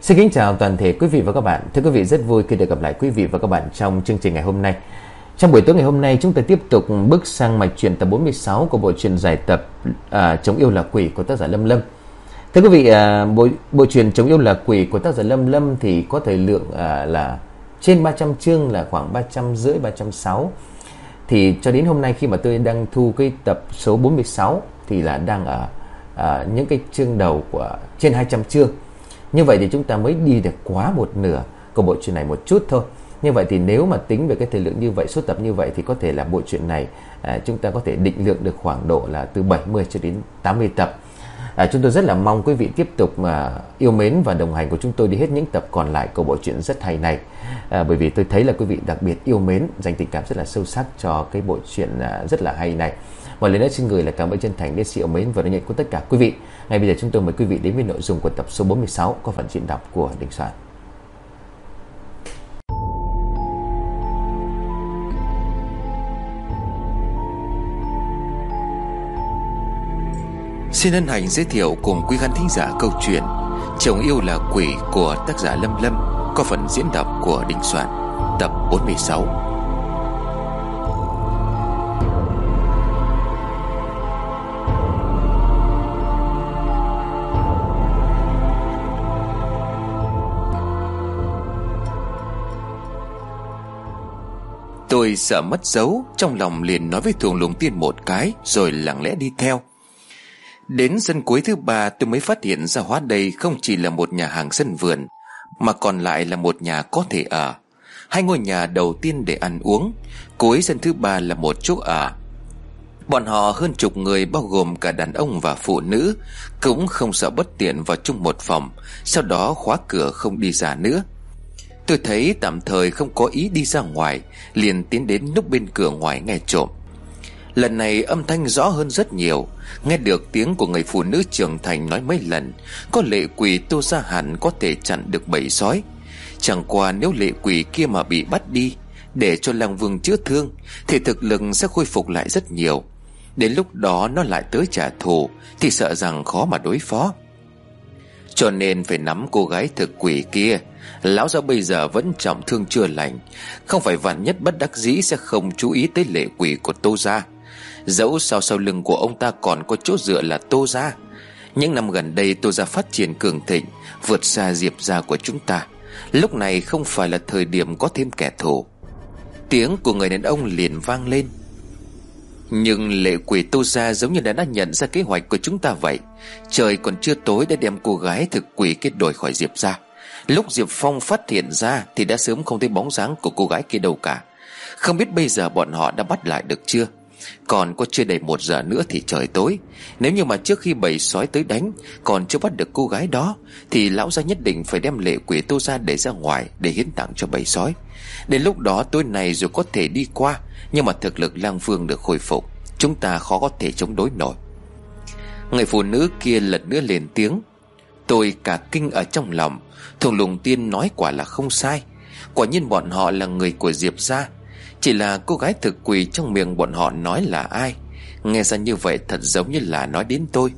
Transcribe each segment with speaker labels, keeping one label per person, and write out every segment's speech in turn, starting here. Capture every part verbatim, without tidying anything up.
Speaker 1: Xin kính chào toàn thể quý vị và các bạn. Thưa quý vị, rất vui khi được gặp lại quý vị và các bạn trong chương trình ngày hôm nay. Trong buổi tối ngày hôm nay, chúng ta tiếp tục bước sang mạch truyện tập bốn mươi sáu của bộ truyện dài tập à, Chống yêu là quỷ của tác giả Lâm Lâm. Thưa quý vị, à, bộ, bộ truyện Chống yêu là quỷ của tác giả Lâm Lâm thì có thời lượng à, là trên ba trăm chương, là khoảng ba trăm rưỡi, ba trăm sáu. Thì cho đến hôm nay khi mà tôi đang thu cái tập số bốn mươi sáu thì là đang ở à, những cái chương đầu của trên hai trăm chương. Như vậy thì chúng ta mới đi được quá một nửa của bộ truyện này một chút thôi. Như vậy thì nếu mà tính về cái thời lượng như vậy, số tập như vậy thì có thể là bộ truyện này à, chúng ta có thể định lượng được khoảng độ là từ bảy mươi cho đến tám mươi tập. À, chúng tôi rất là mong quý vị tiếp tục mà yêu mến và đồng hành của chúng tôi đi hết những tập còn lại của bộ truyện rất hay này. À, bởi vì tôi thấy là quý vị đặc biệt yêu mến, dành tình cảm rất là sâu sắc cho cái bộ truyện à, rất là hay này. Một lần nữa xin gửi là cảm ơn chân thành đến sự yêu mến và đón nhận của tất cả quý vị. Ngay bây giờ chúng tôi mời quý vị đến với nội dung của tập số bốn mươi sáu có phần diễn đọc của Đình Soạn.
Speaker 2: Xin hân hạnh giới thiệu cùng quý khán thính giả câu chuyện Chồng yêu là quỷ của tác giả Lâm Lâm có phần diễn đọc của Đình Soạn, tập bốn mươi sáu. Tôi sợ mất dấu, trong lòng liền nói với Thuồng Lùng Tiên một cái, rồi lặng lẽ đi theo. Đến sân cuối thứ ba tôi mới phát hiện ra hóa đây không chỉ là một nhà hàng sân vườn, mà còn lại là một nhà có thể ở. Hai ngôi nhà đầu tiên để ăn uống, cuối sân thứ ba là một chỗ ở. Bọn họ hơn chục người bao gồm cả đàn ông và phụ nữ, cũng không sợ bất tiện vào chung một phòng, sau đó khóa cửa không đi ra nữa. Tôi thấy tạm thời không có ý đi ra ngoài, liền tiến đến núp bên cửa ngoài nghe trộm. Lần này âm thanh rõ hơn rất nhiều, nghe được tiếng của người phụ nữ trưởng thành nói mấy lần, có lệ quỷ Tô Gia hẳn có thể chặn được bầy sói. Chẳng qua nếu lệ quỷ kia mà bị bắt đi để cho Lang Vương chữa thương thì thực lực sẽ khôi phục lại rất nhiều. Đến lúc đó nó lại tới trả thù thì sợ rằng khó mà đối phó. Cho nên phải nắm cô gái thực quỷ kia. Lão gia bây giờ vẫn trọng thương chưa lành, không phải vạn nhất bất đắc dĩ sẽ không chú ý tới lệ quỷ của Tô Gia. Dẫu sao sau lưng của ông ta còn có chỗ dựa là Tô Gia. Những năm gần đây Tô Gia phát triển cường thịnh, vượt xa Diệp gia của chúng ta. Lúc này không phải là thời điểm có thêm kẻ thù. Tiếng của người đàn ông liền vang lên. Nhưng lệ quỷ Tô Gia giống như đã đã nhận ra kế hoạch của chúng ta vậy. Trời còn chưa tối đã đem cô gái thực quỷ kết đổi khỏi Diệp gia. Lúc Diệp Phong phát hiện ra thì đã sớm không thấy bóng dáng của cô gái kia đâu cả. Không biết bây giờ bọn họ đã bắt lại được chưa. Còn có chưa đầy một giờ nữa thì trời tối. Nếu như mà trước khi bầy sói tới đánh còn chưa bắt được cô gái đó thì lão gia nhất định phải đem lệ quỷ Tô Gia để ra ngoài để hiến tặng cho bầy sói. Đến lúc đó tối nay dù có thể đi qua, nhưng mà thực lực Lang Vương được khôi phục, chúng ta khó có thể chống đối nổi. Người phụ nữ kia lần nữa lên tiếng. Tôi cả kinh ở trong lòng. Thuồng Lùng Tiên nói quả là không sai. Quả nhiên bọn họ là người của Diệp gia. Chỉ là cô gái thực quỷ trong miệng bọn họ nói là ai, nghe ra như vậy thật giống như là nói đến tôi.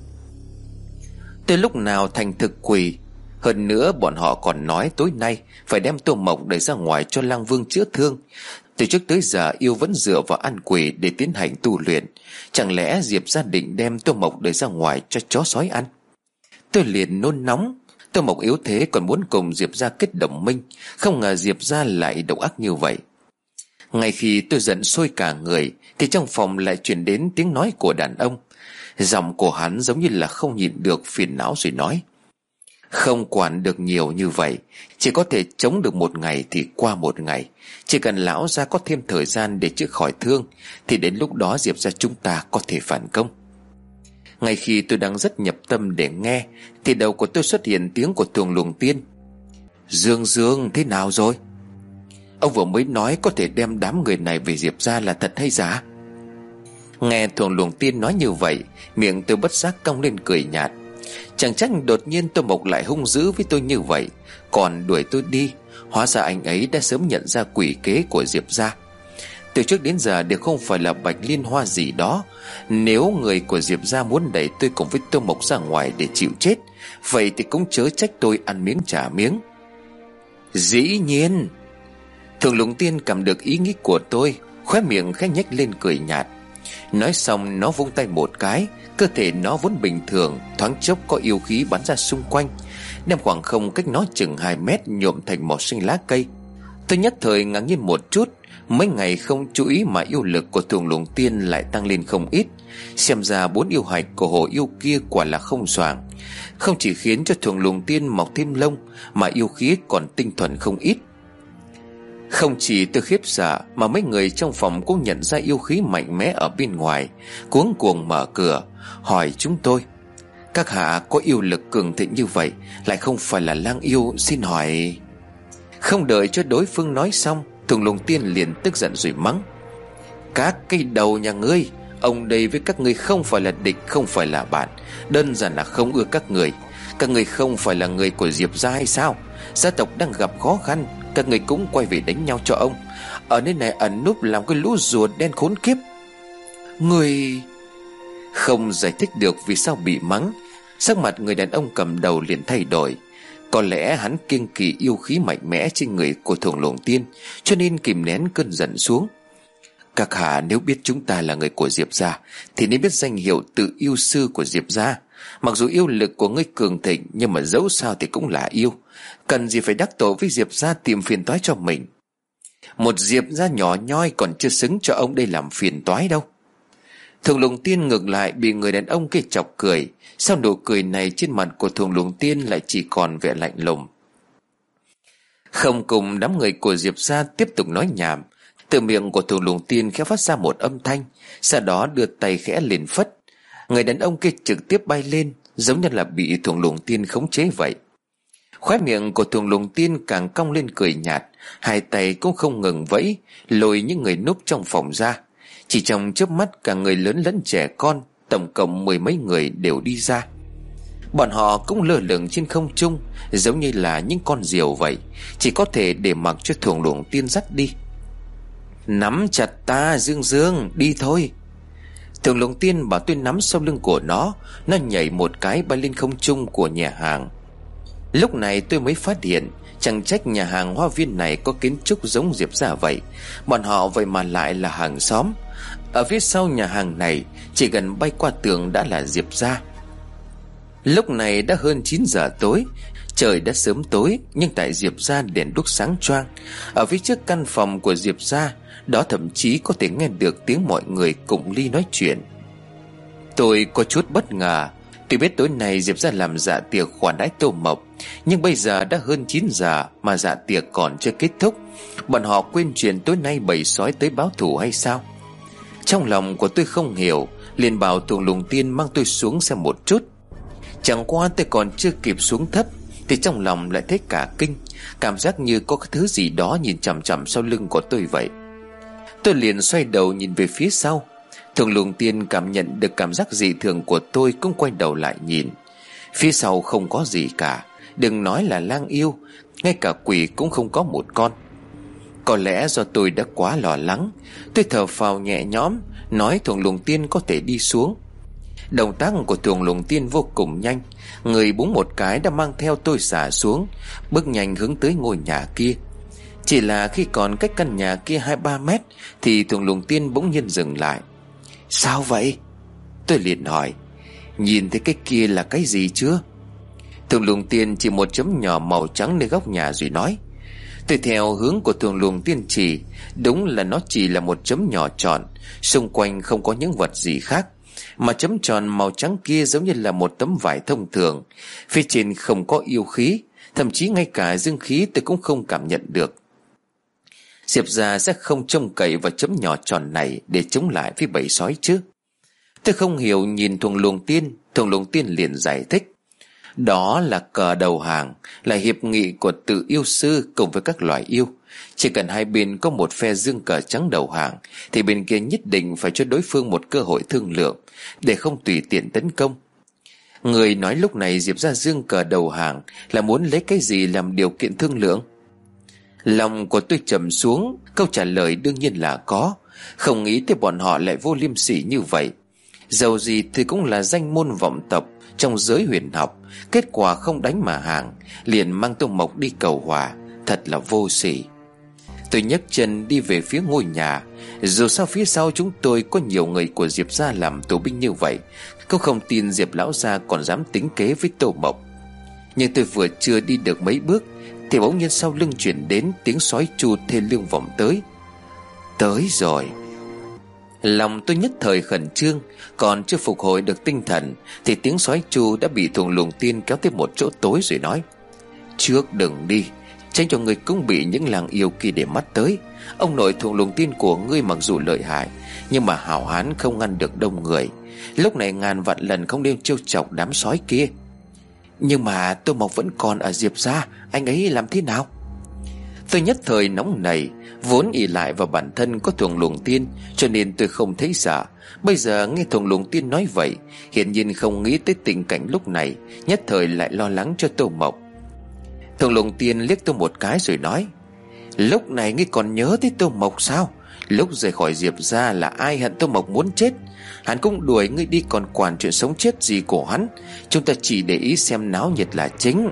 Speaker 2: Tôi lúc nào thành thực quỷ. Hơn nữa bọn họ còn nói tối nay phải đem Tô Mộc đẩy ra ngoài cho Lang Vương chữa thương. Từ trước tới giờ yêu vẫn dựa vào ăn quỷ để tiến hành tu luyện. Chẳng lẽ Diệp gia định đem Tô Mộc đẩy ra ngoài cho chó sói ăn? Tôi liền nôn nóng. Tô Mộc yếu thế còn muốn cùng Diệp gia kết đồng minh, không ngờ Diệp gia lại độc ác như vậy. Ngay khi tôi giận sôi cả người thì trong phòng lại truyền đến tiếng nói của đàn ông. Giọng của hắn giống như là không nhịn được phiền não rồi nói. Không quản được nhiều như vậy, chỉ có thể chống được một ngày thì qua một ngày. Chỉ cần lão gia có thêm thời gian để chữa khỏi thương thì đến lúc đó Diệp gia chúng ta có thể phản công. Ngay khi tôi đang rất nhập tâm để nghe thì đầu của tôi xuất hiện tiếng của Thuồng Lùng Tiên. Dương Dương thế nào rồi? Ông vừa mới nói có thể đem đám người này về Diệp gia là thật hay giả? Nghe Thuồng Lùng Tiên nói như vậy, miệng tôi bất giác cong lên cười nhạt. Chẳng trách đột nhiên Tô Mộc lại hung dữ với tôi như vậy, còn đuổi tôi đi. Hóa ra anh ấy đã sớm nhận ra quỷ kế của Diệp gia. Từ trước đến giờ đều không phải là Bạch Liên Hoa gì đó. Nếu người của Diệp gia muốn đẩy tôi cùng với Tô Mộc ra ngoài để chịu chết vậy thì cũng chớ trách tôi ăn miếng trả miếng. Dĩ nhiên. Thường Lùng Tiên cảm được ý nghĩ của tôi, khóe miệng khẽ nhếch lên cười nhạt. Nói xong nó vung tay một cái, cơ thể nó vốn bình thường, thoáng chốc có yêu khí bắn ra xung quanh, đem khoảng không cách nó chừng hai mét nhuộm thành màu xanh lá cây. Tôi nhất thời ngạc nhiên một chút. Mấy ngày không chú ý mà yêu lực của Thường Lùng Tiên lại tăng lên không ít. Xem ra bốn yêu hạch của hồ yêu kia quả là không xoàng. Không chỉ khiến cho Thường Lùng Tiên mọc thêm lông, mà yêu khí còn tinh thuần không ít. Không chỉ tôi khiếp sợ, mà mấy người trong phòng cũng nhận ra yêu khí mạnh mẽ ở bên ngoài, cuống cuồng mở cửa hỏi chúng tôi: các hạ có yêu lực cường thịnh như vậy, lại không phải là lang yêu, xin hỏi... Không đợi cho đối phương nói xong, Thường Lùng Tiên liền tức giận rồi mắng: các cái đầu nhà ngươi, ông đây với các ngươi không phải là địch, không phải là bạn, đơn giản là không ưa các người. Các người không phải là người của Diệp gia hay sao? Gia tộc đang gặp khó khăn, các người cũng quay về đánh nhau cho ông, ở nơi này ẩn núp làm cái lũ rùa đen khốn kiếp. Người... Không giải thích được vì sao bị mắng, sắc mặt người đàn ông cầm đầu liền thay đổi. Có lẽ hắn kiêng kỵ yêu khí mạnh mẽ trên người của Thường Lùng Tiên, cho nên kìm nén cơn giận xuống. Các hạ nếu biết chúng ta là người của Diệp gia, thì nên biết danh hiệu tự yêu sư của Diệp gia. Mặc dù yêu lực của ngươi cường thịnh, nhưng mà dẫu sao thì cũng là yêu, cần gì phải đắc tội với Diệp gia tìm phiền toái cho mình. Một Diệp gia nhỏ nhoi còn chưa xứng cho ông đây làm phiền toái đâu. Thường Lùng Tiên ngược lại bị người đàn ông kia chọc cười. Sau nụ cười này trên mặt của Thường Lùng Tiên lại chỉ còn vẻ lạnh lùng. Không cùng đám người của Diệp gia tiếp tục nói nhảm, từ miệng của Thường Lùng Tiên khẽ phát ra một âm thanh, sau đó đưa tay khẽ liền phất. Người đàn ông kia trực tiếp bay lên, giống như là bị Thường Lùng Tiên khống chế vậy. Khóe miệng của Thường Lùng Tiên càng cong lên cười nhạt, hai tay cũng không ngừng vẫy, lôi những người núp trong phòng ra. Chỉ trong chớp mắt, cả người lớn lẫn trẻ con, tổng cộng mười mấy người đều đi ra. Bọn họ cũng lơ lửng trên không trung, giống như là những con diều vậy, chỉ có thể để mặc cho Thường Lùng Tiên dắt đi. Nắm chặt ta Dương Dương, đi thôi. Thường Lùng Tiên bảo tôi nắm sau lưng của nó. Nó nhảy một cái bay lên không trung của nhà hàng. Lúc này tôi mới phát hiện, chẳng trách nhà hàng hoa viên này có kiến trúc giống Diệp gia vậy. Bọn họ vậy mà lại là hàng xóm. Ở phía sau nhà hàng này, chỉ gần bay qua tường đã là Diệp gia. Lúc này đã hơn chín giờ tối, trời đã sớm tối, nhưng tại Diệp gia đèn đuốc sáng choang. Ở phía trước căn phòng của Diệp gia, đó thậm chí có thể nghe được tiếng mọi người cùng ly nói chuyện. Tôi có chút bất ngờ. Tuy biết tối nay Diệp gia làm dạ tiệc khoản đãi Tô Mộc, nhưng bây giờ đã hơn chín giờ mà dạ tiệc còn chưa kết thúc. Bọn họ quên chuyện tối nay bầy sói tới báo thù hay sao? Trong lòng của tôi không hiểu, liền bảo Thường Lùng Tiên mang tôi xuống xem một chút. Chẳng qua tôi còn chưa kịp xuống thấp thì trong lòng lại thấy cả kinh, cảm giác như có cái thứ gì đó nhìn chằm chằm sau lưng của tôi vậy. Tôi liền xoay đầu nhìn về phía sau. Thường Lùng Tiên cảm nhận được cảm giác dị thường của tôi, cũng quay đầu lại nhìn. Phía sau không có gì cả, đừng nói là lang yêu, ngay cả quỷ cũng không có một con. Có lẽ do tôi đã quá lo lắng, tôi thở phào nhẹ nhõm, nói Thường Lùng Tiên có thể đi xuống. Động tác của Thường Lùng Tiên vô cùng nhanh, người búng một cái đã mang theo tôi xả xuống, bước nhanh hướng tới ngôi nhà kia. Chỉ là khi còn cách căn nhà kia hai ba mét thì Thường Lùng Tiên bỗng nhiên dừng lại. Sao vậy? Tôi liền hỏi. Nhìn thấy cái kia là cái gì chưa? Thường Lùng Tiên chỉ một chấm nhỏ màu trắng nơi góc nhà rồi nói. Tôi theo hướng của Thường Lùng Tiên chỉ, đúng là nó chỉ là một chấm nhỏ tròn, xung quanh không có những vật gì khác, mà chấm tròn màu trắng kia giống như là một tấm vải thông thường. Phía trên không có yêu khí, thậm chí ngay cả dương khí tôi cũng không cảm nhận được. Diệp gia sẽ không trông cậy vào chấm nhỏ tròn này để chống lại với bầy sói chứ? Tôi không hiểu nhìn Thường Lùng Tiên. Thường Lùng Tiên liền giải thích. Đó là cờ đầu hàng, là hiệp nghị của tự yêu sư cùng với các loài yêu. Chỉ cần hai bên có một phe dương cờ trắng đầu hàng thì bên kia nhất định phải cho đối phương một cơ hội thương lượng, để không tùy tiện tấn công. Người nói lúc này Diệp gia dương cờ đầu hàng là muốn lấy cái gì làm điều kiện thương lượng? Lòng của tôi trầm xuống, câu trả lời đương nhiên là có. Không nghĩ tới bọn họ lại vô liêm sỉ như vậy. Dầu gì thì cũng là danh môn vọng tộc trong giới huyền học, kết quả không đánh mà hàng, liền mang Tô Mộc đi cầu hòa. Thật là vô sỉ. Tôi nhấc chân đi về phía ngôi nhà. Dù sao phía sau chúng tôi có nhiều người của Diệp gia làm tù binh như vậy, cũng không tin Diệp lão gia còn dám tính kế với Tô Mộc. Nhưng tôi vừa chưa đi được mấy bước thì bỗng nhiên sau lưng chuyển đến tiếng sói chu thê lương vọng tới. Tới rồi. Lòng tôi nhất thời khẩn trương, còn chưa phục hồi được tinh thần thì tiếng sói chu đã bị Thuồng Luồng Tiên kéo tới một chỗ tối rồi nói: Trước đừng đi, tránh cho ngươi cũng bị những làng yêu kia để mắt tới. Ông nội Thuồng Luồng Tiên của ngươi mặc dù lợi hại, nhưng mà hảo hán không ngăn được đông người. Lúc này ngàn vạn lần không nên trêu chọc đám sói kia. Nhưng mà Tô Mộc vẫn còn ở Diệp gia, anh ấy làm thế nào? Tôi nhất thời nóng nảy, vốn ỷ lại vào bản thân có Thuồng Luồng Tiên, cho nên tôi không thấy sợ. Bây giờ nghe Thuồng Luồng Tiên nói vậy, hiển nhiên không nghĩ tới tình cảnh lúc này, nhất thời lại lo lắng cho Tô Mộc. Thuồng Luồng Tiên liếc tôi một cái rồi nói: Lúc này ngươi còn nhớ tới Tô Mộc sao? Lúc rời khỏi Diệp gia là ai hận Tô Mộc muốn chết. Hắn cũng đuổi ngươi đi, còn quản chuyện sống chết gì của hắn. Chúng ta chỉ để ý xem náo nhiệt là chính.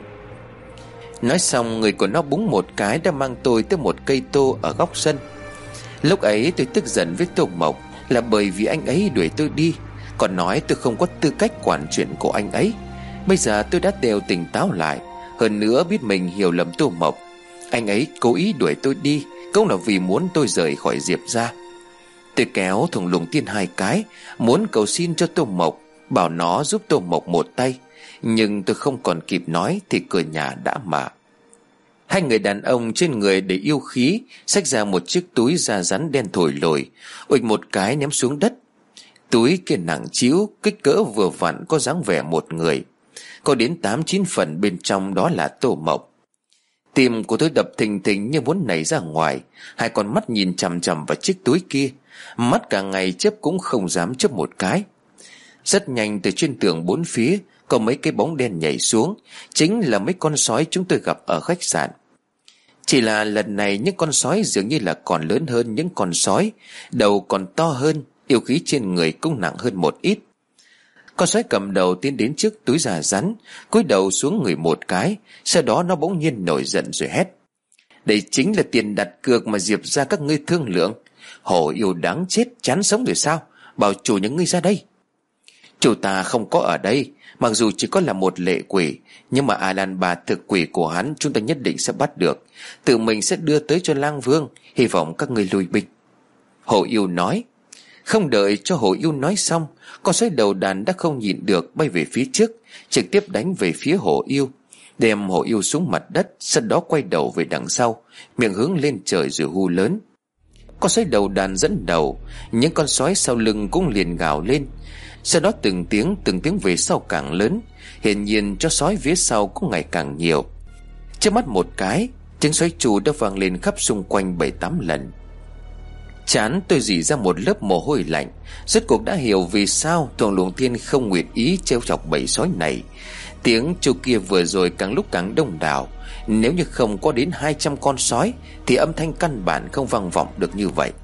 Speaker 2: Nói xong, người của nó búng một cái đã mang tôi tới một cây tô ở góc sân. Lúc ấy tôi tức giận với Tô Mộc là bởi vì anh ấy đuổi tôi đi, còn nói tôi không có tư cách quản chuyện của anh ấy. Bây giờ tôi đã đều tỉnh táo lại, hơn nữa biết mình hiểu lầm Tô Mộc. Anh ấy cố ý đuổi tôi đi cũng là vì muốn tôi rời khỏi Diệp gia. Tôi kéo Thuồng Luồng Tiên hai cái, muốn cầu xin cho Tô Mộc, bảo nó giúp Tô Mộc một tay. Nhưng tôi không còn kịp nói thì cửa nhà đã mở. Hai người đàn ông trên người để yêu khí xách ra một chiếc túi da rắn đen thổi lồi, uịch một cái ném xuống đất. Túi kia nặng trĩu, kích cỡ vừa vặn, có dáng vẻ một người. Có đến tám chín phần bên trong đó là Tô Mộc. Tim của tôi đập thình thình như muốn nảy ra ngoài. Hai con mắt nhìn chằm chằm vào chiếc túi kia, mắt cả ngày chớp cũng không dám chớp một cái. Rất nhanh từ trên tường bốn phía có mấy cái bóng đen nhảy xuống, chính là mấy con sói chúng tôi gặp ở khách sạn. Chỉ là lần này những con sói dường như là còn lớn hơn những con sói, đầu còn to hơn, yêu khí trên người cũng nặng hơn một ít. Con sói cầm đầu tiến đến trước túi da rắn, cúi đầu xuống người một cái, sau đó nó bỗng nhiên nổi giận rồi hét: Đây chính là tiền đặt cược mà Diệp gia các ngươi thương lượng. Hổ yêu đáng chết, chán sống rồi sao? Bảo chủ những ngươi ra đây. Chủ ta không có ở đây, mặc dù chỉ có là một lệ quỷ, nhưng mà A Lan bà thực quỷ của hắn chúng ta nhất định sẽ bắt được, tự mình sẽ đưa tới cho lang vương, hy vọng các ngươi lui binh. Hổ yêu nói. Không đợi cho hổ yêu nói xong, con sói đầu đàn đã không nhịn được bay về phía trước, trực tiếp đánh về phía hổ yêu, đem hổ yêu xuống mặt đất, sau đó quay đầu về đằng sau, miệng hướng lên trời rồi hu lớn. Con sói đầu đàn dẫn đầu, những con sói sau lưng cũng liền gào lên. Sau đó từng tiếng từng tiếng về sau càng lớn, hiển nhiên cho sói phía sau cũng ngày càng nhiều. Trước mắt một cái, tiếng sói chu đã vang lên khắp xung quanh bảy tám lần. Chán tôi rỉ ra một lớp mồ hôi lạnh. Rốt cuộc đã hiểu vì sao Thuồng Luồng Tiên không nguyện ý trêu chọc bầy sói này. Tiếng chu kia vừa rồi càng lúc càng đông đảo. Nếu như không có đến hai trăm con sói thì âm thanh căn bản không vang vọng được như vậy.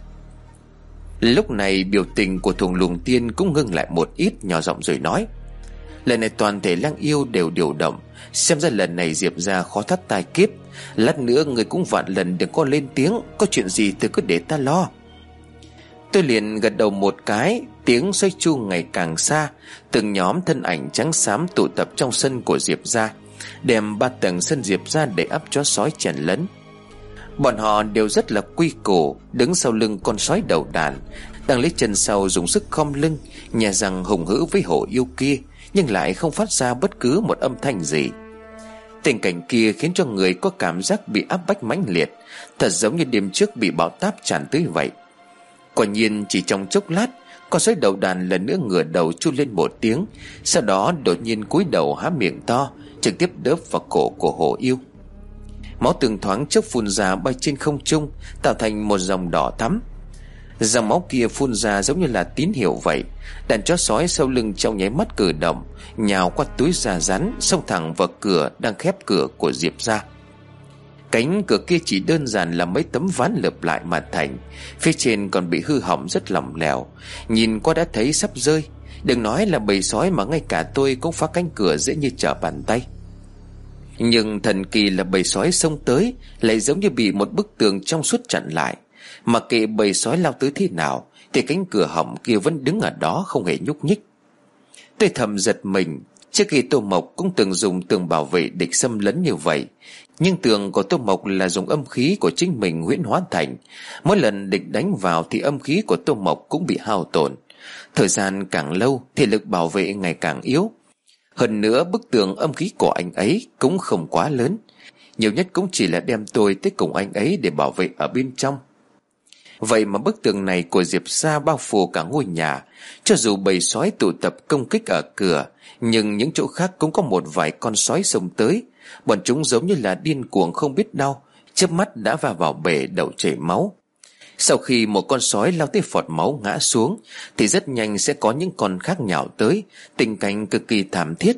Speaker 2: Lúc này biểu tình của Thuồng Luồng Tiên cũng ngưng lại một ít, nhỏ giọng rồi nói: Lần này toàn thể lang yêu đều điều động, xem ra lần này Diệp gia khó thoát tai kiếp. Lát nữa người cũng vạn lần đừng có lên tiếng, có chuyện gì thì cứ để ta lo. Tôi liền gật đầu một cái. Tiếng xoay chu ngày càng xa, từng nhóm thân ảnh trắng xám tụ tập trong sân của Diệp gia, đem ba tầng sân Diệp gia để ắp chó sói chèn lấn. Bọn họ đều rất là quy củ, đứng sau lưng con sói đầu đàn, đang lấy chân sau dùng sức khom lưng, nhè răng hùng hữ với hổ yêu kia, nhưng lại không phát ra bất cứ một âm thanh gì. Tình cảnh kia khiến cho người có cảm giác bị áp bách mãnh liệt, thật giống như đêm trước bị bão táp tràn tới vậy. Quả nhiên chỉ trong chốc lát, con sói đầu đàn lần nữa ngửa đầu chu lên một tiếng, sau đó đột nhiên cúi đầu há miệng to, trực tiếp đớp vào cổ của hổ yêu. Máu từng thoáng chốc phun ra bay trên không trung, tạo thành một dòng đỏ thắm. Dòng máu kia phun ra giống như là tín hiệu vậy. Đàn chó sói sau lưng trong nháy mắt cử động, nhào qua túi da rắn, xông thẳng vào cửa đang khép cửa của Diệp gia. Cánh cửa kia chỉ đơn giản là mấy tấm ván lợp lại mà thành, phía trên còn bị hư hỏng rất lỏng lẻo, nhìn qua đã thấy sắp rơi. Đừng nói là bầy sói mà ngay cả tôi cũng phá cánh cửa dễ như trở bàn tay. Nhưng thần kỳ là bầy sói xông tới lại giống như bị một bức tường trong suốt chặn lại. Mặc kệ bầy sói lao tới thế nào thì cánh cửa hỏng kia vẫn đứng ở đó không hề nhúc nhích. Tôi thầm giật mình. Trước khi Tô Mộc cũng từng dùng tường bảo vệ địch xâm lấn như vậy, nhưng tường của Tô Mộc là dùng âm khí của chính mình huyễn hóa thành. Mỗi lần địch đánh vào thì âm khí của Tô Mộc cũng bị hao tổn. Thời gian càng lâu thì lực bảo vệ ngày càng yếu. Hơn nữa bức tường âm khí của anh ấy cũng không quá lớn, nhiều nhất cũng chỉ là đem tôi tới cùng anh ấy để bảo vệ ở bên trong. Vậy mà bức tường này của Diệp gia bao phủ cả ngôi nhà. Cho dù bầy sói tụ tập công kích ở cửa, nhưng những chỗ khác cũng có một vài con sói xông tới. Bọn chúng giống như là điên cuồng không biết đau, chớp mắt đã va vào bể đầu chảy máu. Sau khi một con sói lao tới phọt máu ngã xuống thì rất nhanh sẽ có những con khác nhào tới, tình cảnh cực kỳ thảm thiết.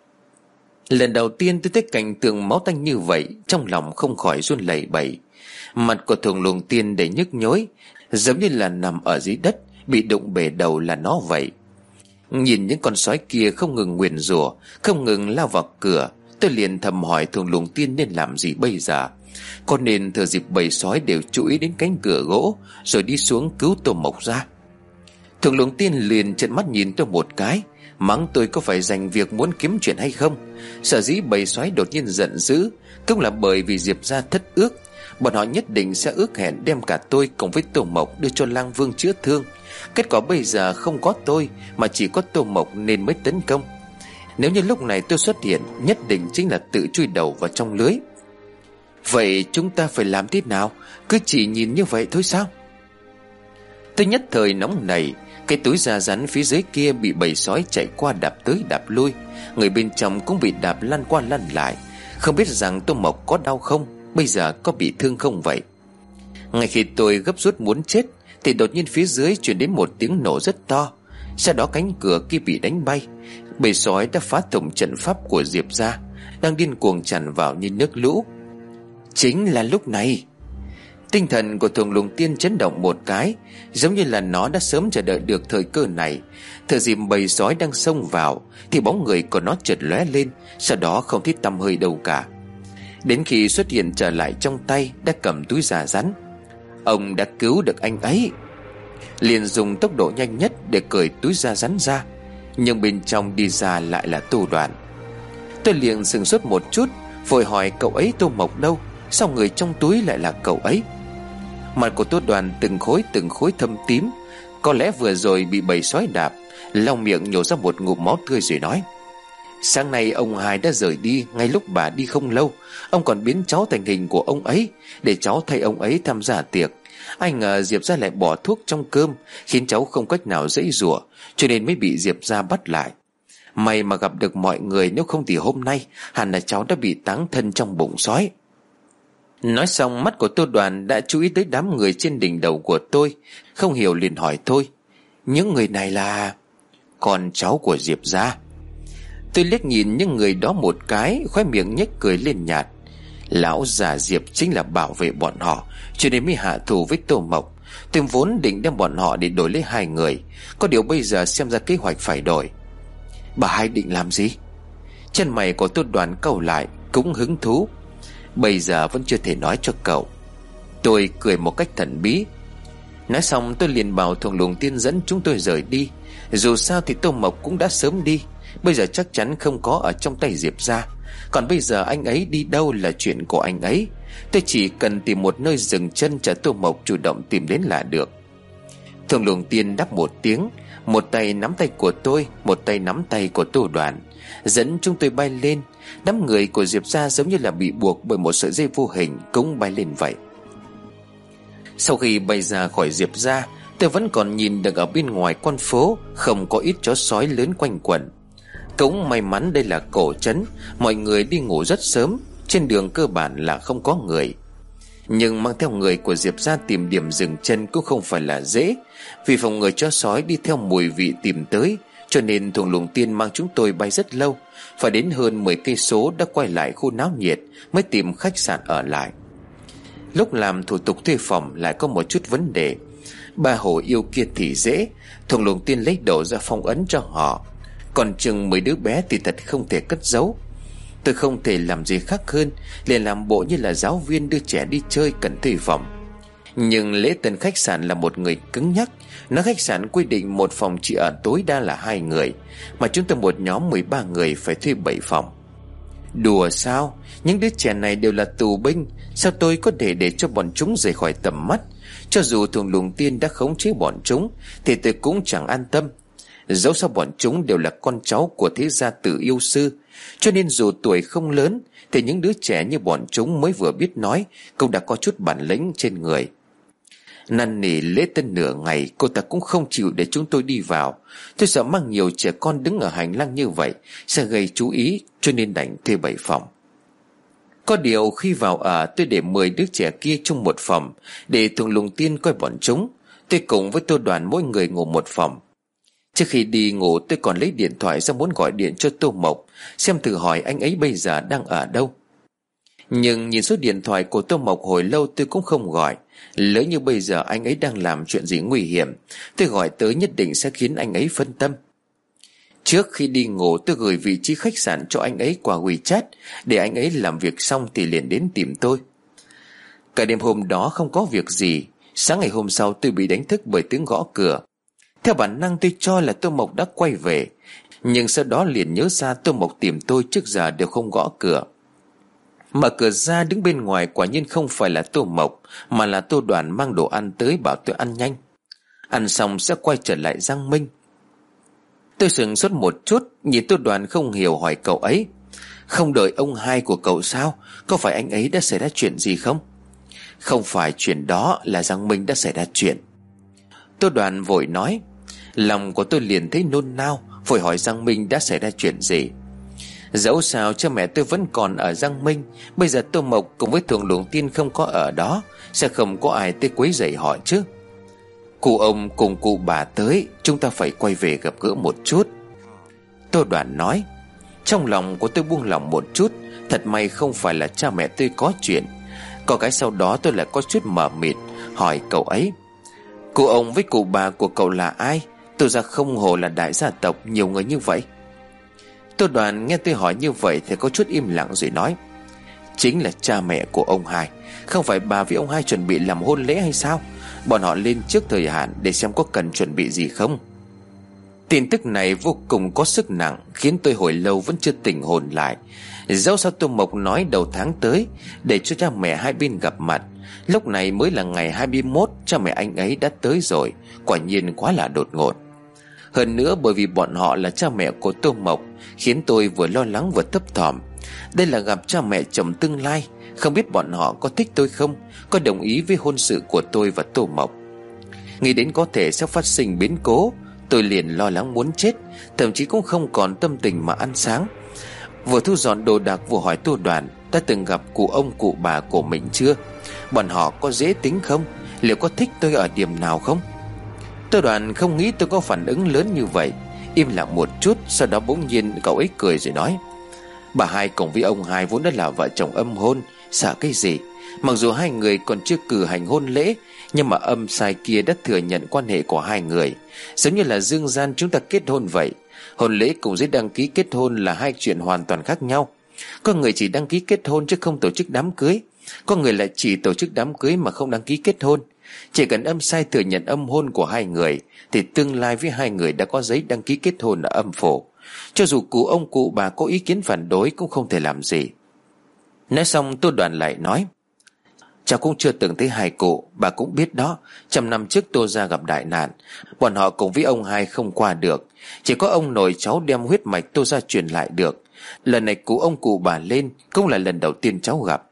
Speaker 2: Lần đầu tiên tôi thấy cảnh tượng máu tanh như vậy, trong lòng không khỏi run lẩy bẩy. Mặt của Thường Luồng Tiên đầy nhức nhối, giống như là nằm ở dưới đất, bị đụng bể đầu là nó vậy. Nhìn những con sói kia không ngừng nguyền rủa, không ngừng lao vào cửa, tôi liền thầm hỏi Thường Luồng Tiên nên làm gì bây giờ. Có nên thừa dịp bầy sói đều chú ý đến cánh cửa gỗ rồi đi xuống cứu Tô Mộc ra? Thường Luồng Tiên liền trợn mắt nhìn tôi một cái, mắng tôi có phải dành việc muốn kiếm chuyện hay không. Sở dĩ bầy sói đột nhiên giận dữ cũng là bởi vì Diệp gia thất ước. Bọn họ nhất định sẽ ước hẹn đem cả tôi cùng với Tô Mộc đưa cho Lang Vương chữa thương. Kết quả bây giờ không có tôi mà chỉ có Tô Mộc nên mới tấn công. Nếu như lúc này tôi xuất hiện, nhất định chính là tự chui đầu vào trong lưới. Vậy chúng ta phải làm thế nào? Cứ chỉ nhìn như vậy thôi sao? Tôi nhất thời nóng nảy. Cái túi da rắn phía dưới kia bị bầy sói chạy qua đạp tới đạp lui, người bên trong cũng bị đạp lăn qua lăn lại. Không biết rằng Tô Mộc có đau không, bây giờ có bị thương không vậy? Ngay khi tôi gấp rút muốn chết thì đột nhiên phía dưới truyền đến một tiếng nổ rất to. Sau đó cánh cửa kia bị đánh bay. Bầy sói đã phá thủng trận pháp của Diệp gia, đang điên cuồng tràn vào như nước lũ. Chính là lúc này, tinh thần của Thường Luồng Tiên chấn động một cái, giống như là nó đã sớm chờ đợi được thời cơ này. Thời dịp bầy sói đang xông vào thì bóng người của nó chợt lóe lên, sau đó không thấy tăm hơi đâu cả. Đến khi xuất hiện trở lại trong tay đã cầm túi da rắn. Ông đã cứu được anh ấy. Liền dùng tốc độ nhanh nhất để cởi túi da rắn ra, nhưng bên trong đi ra lại là Tô Đoàn. Tôi liền sửng sốt một chút, vội hỏi cậu ấy Tô Mộc đâu, sao người trong túi lại là cậu ấy? Mặt của Tô Đoàn từng khối từng khối thâm tím, có lẽ vừa rồi bị bầy sói đạp, lau miệng nhổ ra một ngụm máu tươi rồi nói: Sáng nay ông hai đã rời đi. Ngay lúc bà đi không lâu, ông còn biến cháu thành hình của ông ấy để cháu thay ông ấy tham gia tiệc. Ai ngờ Diệp gia lại bỏ thuốc trong cơm, khiến cháu không cách nào giãy giụa, cho nên mới bị Diệp gia bắt lại. May mà gặp được mọi người, nếu không thì hôm nay hẳn là cháu đã bị táng thân trong bụng sói. Nói xong, mắt của Tô Đoàn đã chú ý tới đám người trên đỉnh đầu của tôi, không hiểu liền hỏi tôi: Những người này là con cháu của Diệp gia. Tôi liếc nhìn những người đó một cái, khóe miệng nhếch cười lên nhạt. Lão già Diệp chính là bảo vệ bọn họ, cho nên mới hạ thủ với Tô Mộc. Tôi vốn định đem bọn họ để đổi lấy hai người, có điều bây giờ xem ra kế hoạch phải đổi. Bà hai định làm gì? Chân mày của Tô Đoàn cau lại, cũng hứng thú. Bây giờ vẫn chưa thể nói cho cậu. Tôi cười một cách thần bí. Nói xong tôi liền bảo Thường Luồng Tiên dẫn chúng tôi rời đi. Dù sao thì Tô Mộc cũng đã sớm đi, bây giờ chắc chắn không có ở trong tay Diệp gia. Còn bây giờ anh ấy đi đâu là chuyện của anh ấy. Tôi chỉ cần tìm một nơi dừng chân cho Tô Mộc chủ động tìm đến là được. Thường Luồng Tiên đáp một tiếng, một tay nắm tay của tôi, một tay nắm tay của Tô Đoàn, dẫn chúng tôi bay lên. Đám người của Diệp gia giống như là bị buộc bởi một sợi dây vô hình, cũng bay lên vậy. Sau khi bay ra khỏi Diệp gia, tôi vẫn còn nhìn được ở bên ngoài con phố không có ít chó sói lớn quanh quẩn. Cũng may mắn đây là cổ trấn, mọi người đi ngủ rất sớm, trên đường cơ bản là không có người. Nhưng mang theo người của Diệp gia tìm điểm dừng chân cũng không phải là dễ, vì phòng người chó sói đi theo mùi vị tìm tới, cho nên Thường Luồng Tiên mang chúng tôi bay rất lâu, phải đến hơn mười cây số đã quay lại khu náo nhiệt mới tìm khách sạn ở lại. Lúc làm thủ tục thuê phòng lại có một chút vấn đề, Ba hồ yêu kia thì dễ, Thuồng Luồng Tiên lấy đồ ra phong ấn cho họ, còn chừng mấy đứa bé thì thật không thể cất giấu. Tôi không thể làm gì khác hơn liền làm bộ như là giáo viên đưa trẻ đi chơi cần thuê phòng. Nhưng lễ tân khách sạn là một người cứng nhắc. Nó khách sạn quy định một phòng chỉ ở tối đa là hai người, mà chúng tôi một nhóm mười ba người phải thuê bảy phòng. Đùa sao? Những đứa trẻ này đều là tù binh, sao tôi có thể để cho bọn chúng rời khỏi tầm mắt? Cho dù Thuồng Luồng Tiên đã khống chế bọn chúng thì tôi cũng chẳng an tâm. Dẫu sao bọn chúng đều là con cháu của thế gia Tử Yêu Sư, cho nên dù tuổi không lớn thì những đứa trẻ như bọn chúng mới vừa biết nói cũng đã có chút bản lĩnh trên người. Năn nỉ lễ tân nửa ngày, cô ta cũng không chịu để chúng tôi đi vào. Tôi sợ mang nhiều trẻ con đứng ở hành lang như vậy sẽ gây chú ý, cho nên đành thuê bảy phòng. Có điều khi vào ở, tôi để mười đứa trẻ kia chung một phòng để Thuồng Luồng Tiên coi bọn chúng. Tôi cùng với Tô Đoàn mỗi người ngủ một phòng. Trước khi đi ngủ, tôi còn lấy điện thoại ra muốn gọi điện cho Tô Mộc, xem thử hỏi anh ấy bây giờ đang ở đâu. Nhưng nhìn số điện thoại của Tô Mộc hồi lâu tôi cũng không gọi. Lỡ như bây giờ anh ấy đang làm chuyện gì nguy hiểm, tôi gọi tới nhất định sẽ khiến anh ấy phân tâm. Trước khi đi ngủ, tôi gửi vị trí khách sạn cho anh ấy qua WeChat, để anh ấy làm việc xong thì liền đến tìm tôi. Cả đêm hôm đó không có việc gì. Sáng ngày hôm sau tôi bị đánh thức bởi tiếng gõ cửa. Theo bản năng tôi cho là Tô Mộc đã quay về, nhưng sau đó liền nhớ ra Tô Mộc tìm tôi trước giờ đều không gõ cửa. Mở cửa ra, đứng bên ngoài quả nhiên không phải là Tô Mộc, mà là Tô Đoàn mang đồ ăn tới bảo tôi ăn nhanh. Ăn xong sẽ quay trở lại Giang Minh. Tôi sửng sốt một chút, nhìn Tô Đoàn không hiểu hỏi cậu ấy: không đợi ông hai của cậu sao? Có phải anh ấy đã xảy ra chuyện gì không? Không phải chuyện đó, là Giang Minh đã xảy ra chuyện. Tô Đoàn vội nói. Lòng của tôi liền thấy nôn nao, vội hỏi Giang Minh đã xảy ra chuyện gì. Dẫu sao cha mẹ tôi vẫn còn ở Giang Minh. Bây giờ Tô Mộc cùng với Thuồng Luồng Tiên không có ở đó, sẽ không có ai tới quấy rầy họ chứ. Cụ ông cùng cụ bà tới, chúng ta phải quay về gặp gỡ một chút, Tô Đoàn nói. Trong lòng của tôi buông lòng một chút. Thật may không phải là cha mẹ tôi có chuyện. Có cái sau đó tôi lại có chút mờ mịt, hỏi cậu ấy: cụ ông với cụ bà của cậu là ai? Tôi ra không hồ là đại gia tộc, nhiều người như vậy. Tô Đoàn nghe tôi hỏi như vậy thì có chút im lặng rồi nói: chính là cha mẹ của ông hai. Không phải bà với ông hai chuẩn bị làm hôn lễ hay sao? Bọn họ lên trước thời hạn để xem có cần chuẩn bị gì không. Tin tức này vô cùng có sức nặng, khiến tôi hồi lâu vẫn chưa tỉnh hồn lại. Dẫu sao Tô Mộc nói đầu tháng tới để cho cha mẹ hai bên gặp mặt, lúc này mới là ngày hai mươi mốt, cha mẹ anh ấy đã tới rồi. Quả nhiên quá là đột ngột. Hơn nữa bởi vì bọn họ là cha mẹ của Tô Mộc, khiến tôi vừa lo lắng vừa thấp thỏm. Đây là gặp cha mẹ chồng tương lai, không biết bọn họ có thích tôi không, có đồng ý với hôn sự của tôi và Tô Mộc. Nghĩ đến có thể sẽ phát sinh biến cố, tôi liền lo lắng muốn chết, thậm chí cũng không còn tâm tình mà ăn sáng. Vừa thu dọn đồ đạc vừa hỏi Tô Đoàn đã từng gặp cụ ông cụ bà của mình chưa, bọn họ có dễ tính không, liệu có thích tôi ở điểm nào không. Tô Đoàn không nghĩ tôi có phản ứng lớn như vậy, im lặng một chút, sau đó bỗng nhiên cậu ấy cười rồi nói: bà hai cùng với ông hai vốn đã là vợ chồng âm hôn, sợ cái gì? Mặc dù hai người còn chưa cử hành hôn lễ, nhưng mà âm sai kia đã thừa nhận quan hệ của hai người, giống như là dương gian chúng ta kết hôn vậy. Hôn lễ cùng giấy đăng ký kết hôn là hai chuyện hoàn toàn khác nhau. Có người chỉ đăng ký kết hôn chứ không tổ chức đám cưới, có người lại chỉ tổ chức đám cưới mà không đăng ký kết hôn. Chỉ cần âm sai thừa nhận âm hôn của hai người thì tương lai với hai người đã có giấy đăng ký kết hôn ở âm phủ. Cho dù cụ ông cụ bà có ý kiến phản đối cũng không thể làm gì. Nói xong Tô Đoàn lại nói: cháu cũng chưa từng thấy hai cụ, bà cũng biết đó. Trăm năm trước Tô gia gặp đại nạn, bọn họ cùng với ông hai không qua được, chỉ có ông nội cháu đem huyết mạch Tô gia truyền lại được. Lần này cụ ông cụ bà lên cũng là lần đầu tiên cháu gặp.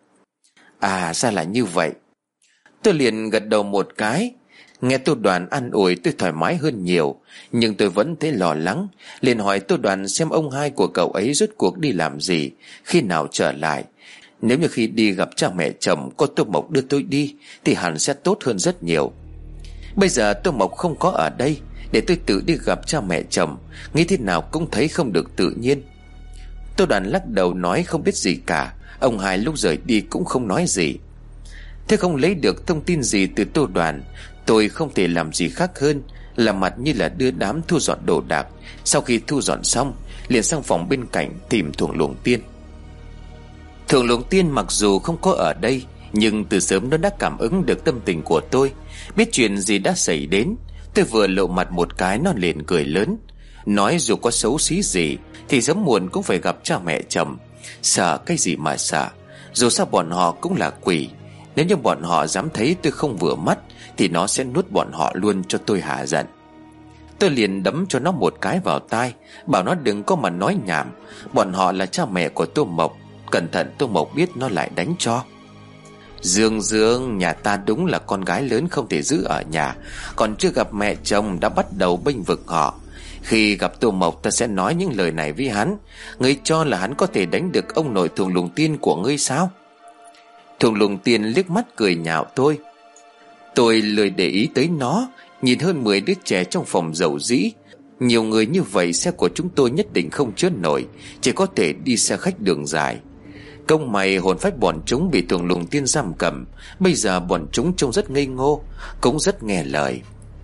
Speaker 2: À ra là như vậy. Tôi liền gật đầu một cái. Nghe Tô Đoàn an ủi tôi thoải mái hơn nhiều, nhưng tôi vẫn thấy lo lắng, liền hỏi Tô Đoàn xem ông hai của cậu ấy rốt cuộc đi làm gì, khi nào trở lại. Nếu như khi đi gặp cha mẹ chồng có Tô Mộc đưa tôi đi thì hẳn sẽ tốt hơn rất nhiều. Bây giờ Tô Mộc không có ở đây, để tôi tự đi gặp cha mẹ chồng, nghĩ thế nào cũng thấy không được tự nhiên. Tô Đoàn lắc đầu nói không biết gì cả. Ông hai lúc rời đi cũng không nói gì. Thế không lấy được thông tin gì từ Tô Đoàn, Tôi không thể làm gì khác hơn là mặt như là đưa đám thu dọn đồ đạc. Sau khi thu dọn xong, liền sang phòng bên cạnh tìm Thuồng Luồng Tiên. Thuồng Luồng Tiên mặc dù không có ở đây, nhưng từ sớm nó đã cảm ứng được tâm tình của tôi, biết chuyện gì đã xảy đến. Tôi vừa lộ mặt một cái, nó liền cười lớn, nói dù có xấu xí gì thì sớm muộn cũng phải gặp cha mẹ chồng. Sợ cái gì mà sợ, dù sao bọn họ cũng là quỷ. Nếu như bọn họ dám thấy tôi không vừa mắt thì nó sẽ nuốt bọn họ luôn cho tôi hả giận. Tôi liền đấm cho nó một cái vào tai, bảo nó đừng có mà nói nhảm. Bọn họ là cha mẹ của Tô Mộc, cẩn thận Tô Mộc biết nó lại đánh cho. Dương Dương, nhà ta đúng là con gái lớn không thể giữ ở nhà, còn chưa gặp mẹ chồng đã bắt đầu bênh vực họ. Khi gặp Tô Mộc ta sẽ nói những lời này với hắn. Ngươi cho là hắn có thể đánh được ông nội Thuồng Luồng Tiên của ngươi sao? Thuồng Luồng Tiên liếc mắt cười nhạo tôi. Tôi lười để ý tới nó. Nhìn hơn mười đứa trẻ trong phòng dầu dĩ, nhiều người như vậy xe của chúng tôi nhất định không chứa nổi, chỉ có thể đi xe khách đường dài. Công mày hồn phách bọn chúng bị Thuồng Luồng Tiên giam cầm. Bây giờ bọn chúng trông rất ngây ngô, cũng rất nghe lời.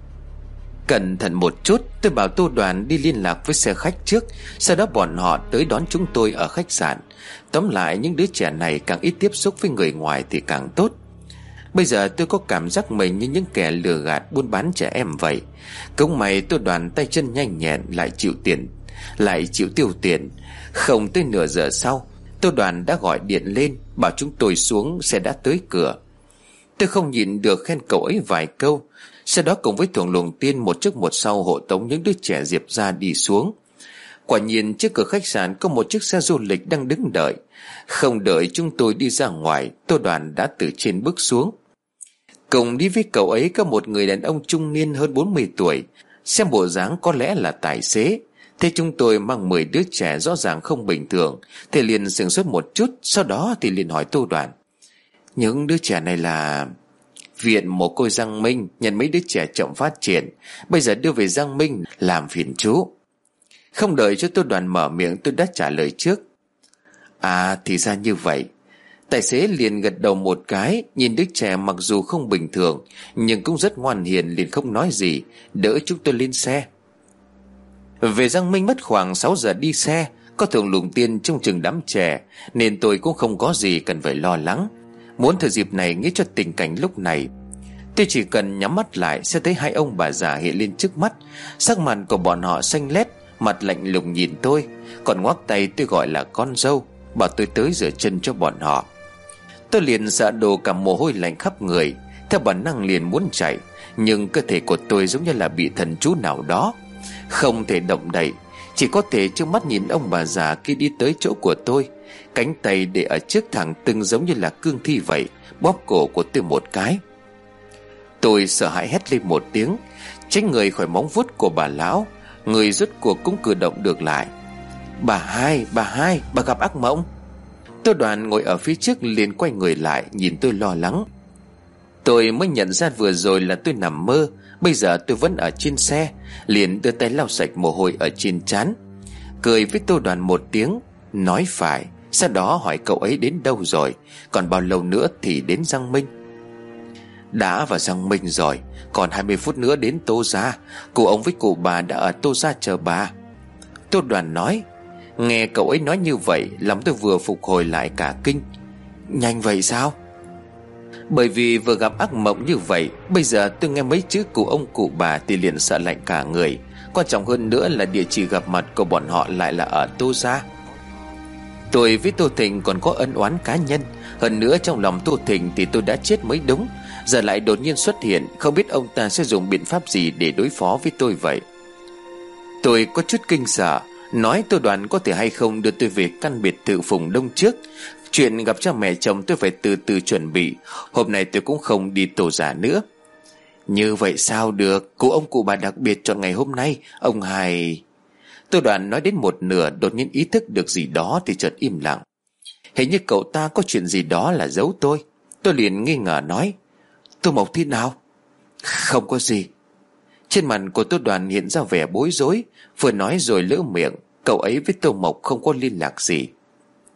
Speaker 2: Cẩn thận một chút, tôi bảo Tô Đoàn đi liên lạc với xe khách trước, sau đó bọn họ tới đón chúng tôi ở khách sạn. Tóm lại những đứa trẻ này càng ít tiếp xúc với người ngoài thì càng tốt. Bây giờ tôi có cảm giác mình như những kẻ lừa gạt buôn bán trẻ em vậy. Công mày Tô Đoàn tay chân nhanh nhẹn, lại chịu tiền, lại chịu tiêu tiền. Không tới nửa giờ sau, Tô Đoàn đã gọi điện lên bảo chúng tôi xuống, xe đã tới cửa. Tôi không nhịn được khen cậu ấy vài câu. Sau đó cùng với Thuồng Luồng Tiên một trước một sau hộ tống những đứa trẻ Diệp ra đi xuống. Quả nhiên trước cửa khách sạn có một chiếc xe du lịch đang đứng đợi. Không đợi chúng tôi đi ra ngoài, Tô Đoàn đã từ trên bước xuống. Cùng đi với cậu ấy có một người đàn ông trung niên hơn bốn mươi tuổi, xem bộ dáng có lẽ là tài xế. Thế chúng tôi mang mười đứa trẻ rõ ràng không bình thường, thì liền sửng sốt một chút. Sau đó thì liền hỏi Tô Đoàn, những đứa trẻ này là... Viện Mồ Côi Giang Minh nhận mấy đứa trẻ chậm phát triển, bây giờ đưa về Giang Minh làm phiền chú. Không đợi cho Tô Đoàn mở miệng, tôi đã trả lời trước. À thì ra như vậy. Tài xế liền gật đầu một cái, nhìn đứa trẻ mặc dù không bình thường nhưng cũng rất ngoan hiền, liền không nói gì, đỡ chúng tôi lên xe. Về Giang Minh mất khoảng sáu giờ đi xe. Có Thuồng Luồng Tiên trong chừng đám trẻ, nên tôi cũng không có gì cần phải lo lắng. Muốn thời dịp này nghĩ cho tình cảnh lúc này, tôi chỉ cần nhắm mắt lại sẽ thấy hai ông bà già hiện lên trước mắt. Sắc mặt của bọn họ xanh lét, mặt lạnh lùng nhìn tôi, còn ngoắc tay tôi gọi là con dâu, bảo tôi tới rửa chân cho bọn họ. Tôi liền sợ đồ cả mồ hôi lạnh khắp người, theo bản năng liền muốn chạy, nhưng cơ thể của tôi giống như là bị thần chú nào đó, không thể động đậy, chỉ có thể trơ mắt nhìn ông bà già kia đi tới chỗ của tôi, cánh tay để ở trước thẳng tưng giống như là cương thi vậy, bóp cổ của tôi một cái. Tôi sợ hãi hét lên một tiếng, tránh người khỏi móng vuốt của bà lão. Người rốt cuộc cũng cử động được lại. Bà hai, bà hai, bà gặp ác mộng. Tô Đoàn ngồi ở phía trước liền quay người lại nhìn tôi lo lắng. Tôi mới nhận ra vừa rồi là tôi nằm mơ, bây giờ tôi vẫn ở trên xe, liền đưa tay lau sạch mồ hôi ở trên trán, cười với Tô Đoàn một tiếng, nói phải. Sau đó hỏi cậu ấy đến đâu rồi, còn bao lâu nữa thì đến Giang Minh. Đã vào Giang Minh rồi, còn hai mươi phút nữa đến Tô Gia. Cụ ông với cụ bà đã ở Tô Gia chờ bà. Tô Đoàn nói. Nghe cậu ấy nói như vậy, lòng tôi vừa phục hồi lại cả kinh. Nhanh vậy sao? Bởi vì vừa gặp ác mộng như vậy, bây giờ tôi nghe mấy chữ cụ ông cụ bà thì liền sợ lạnh cả người. Quan trọng hơn nữa là địa chỉ gặp mặt của bọn họ lại là ở Tô Gia. Tôi với Tô Thịnh còn có ân oán cá nhân, hơn nữa trong lòng Tô Thịnh thì tôi đã chết mới đúng, giờ lại đột nhiên xuất hiện, không biết ông ta sẽ dùng biện pháp gì để đối phó với tôi vậy. Tôi có chút kinh sợ, nói Tô Đoàn có thể hay không đưa tôi về căn biệt thự Phùng Đông trước. Chuyện gặp cha mẹ chồng tôi phải từ từ chuẩn bị, hôm nay tôi cũng không đi Tô Gia nữa. Như vậy sao được, cụ ông cụ bà đặc biệt chọn ngày hôm nay, ông Hải... Tô Đoàn nói đến một nửa đột nhiên ý thức được gì đó thì chợt im lặng. Hình như cậu ta có chuyện gì đó là giấu tôi. Tôi liền nghi ngờ nói, Tô Mộc thế nào? Không có gì. Trên mặt của Tô Đoàn hiện ra vẻ bối rối, vừa nói rồi lỡ miệng, cậu ấy với Tô Mộc không có liên lạc gì.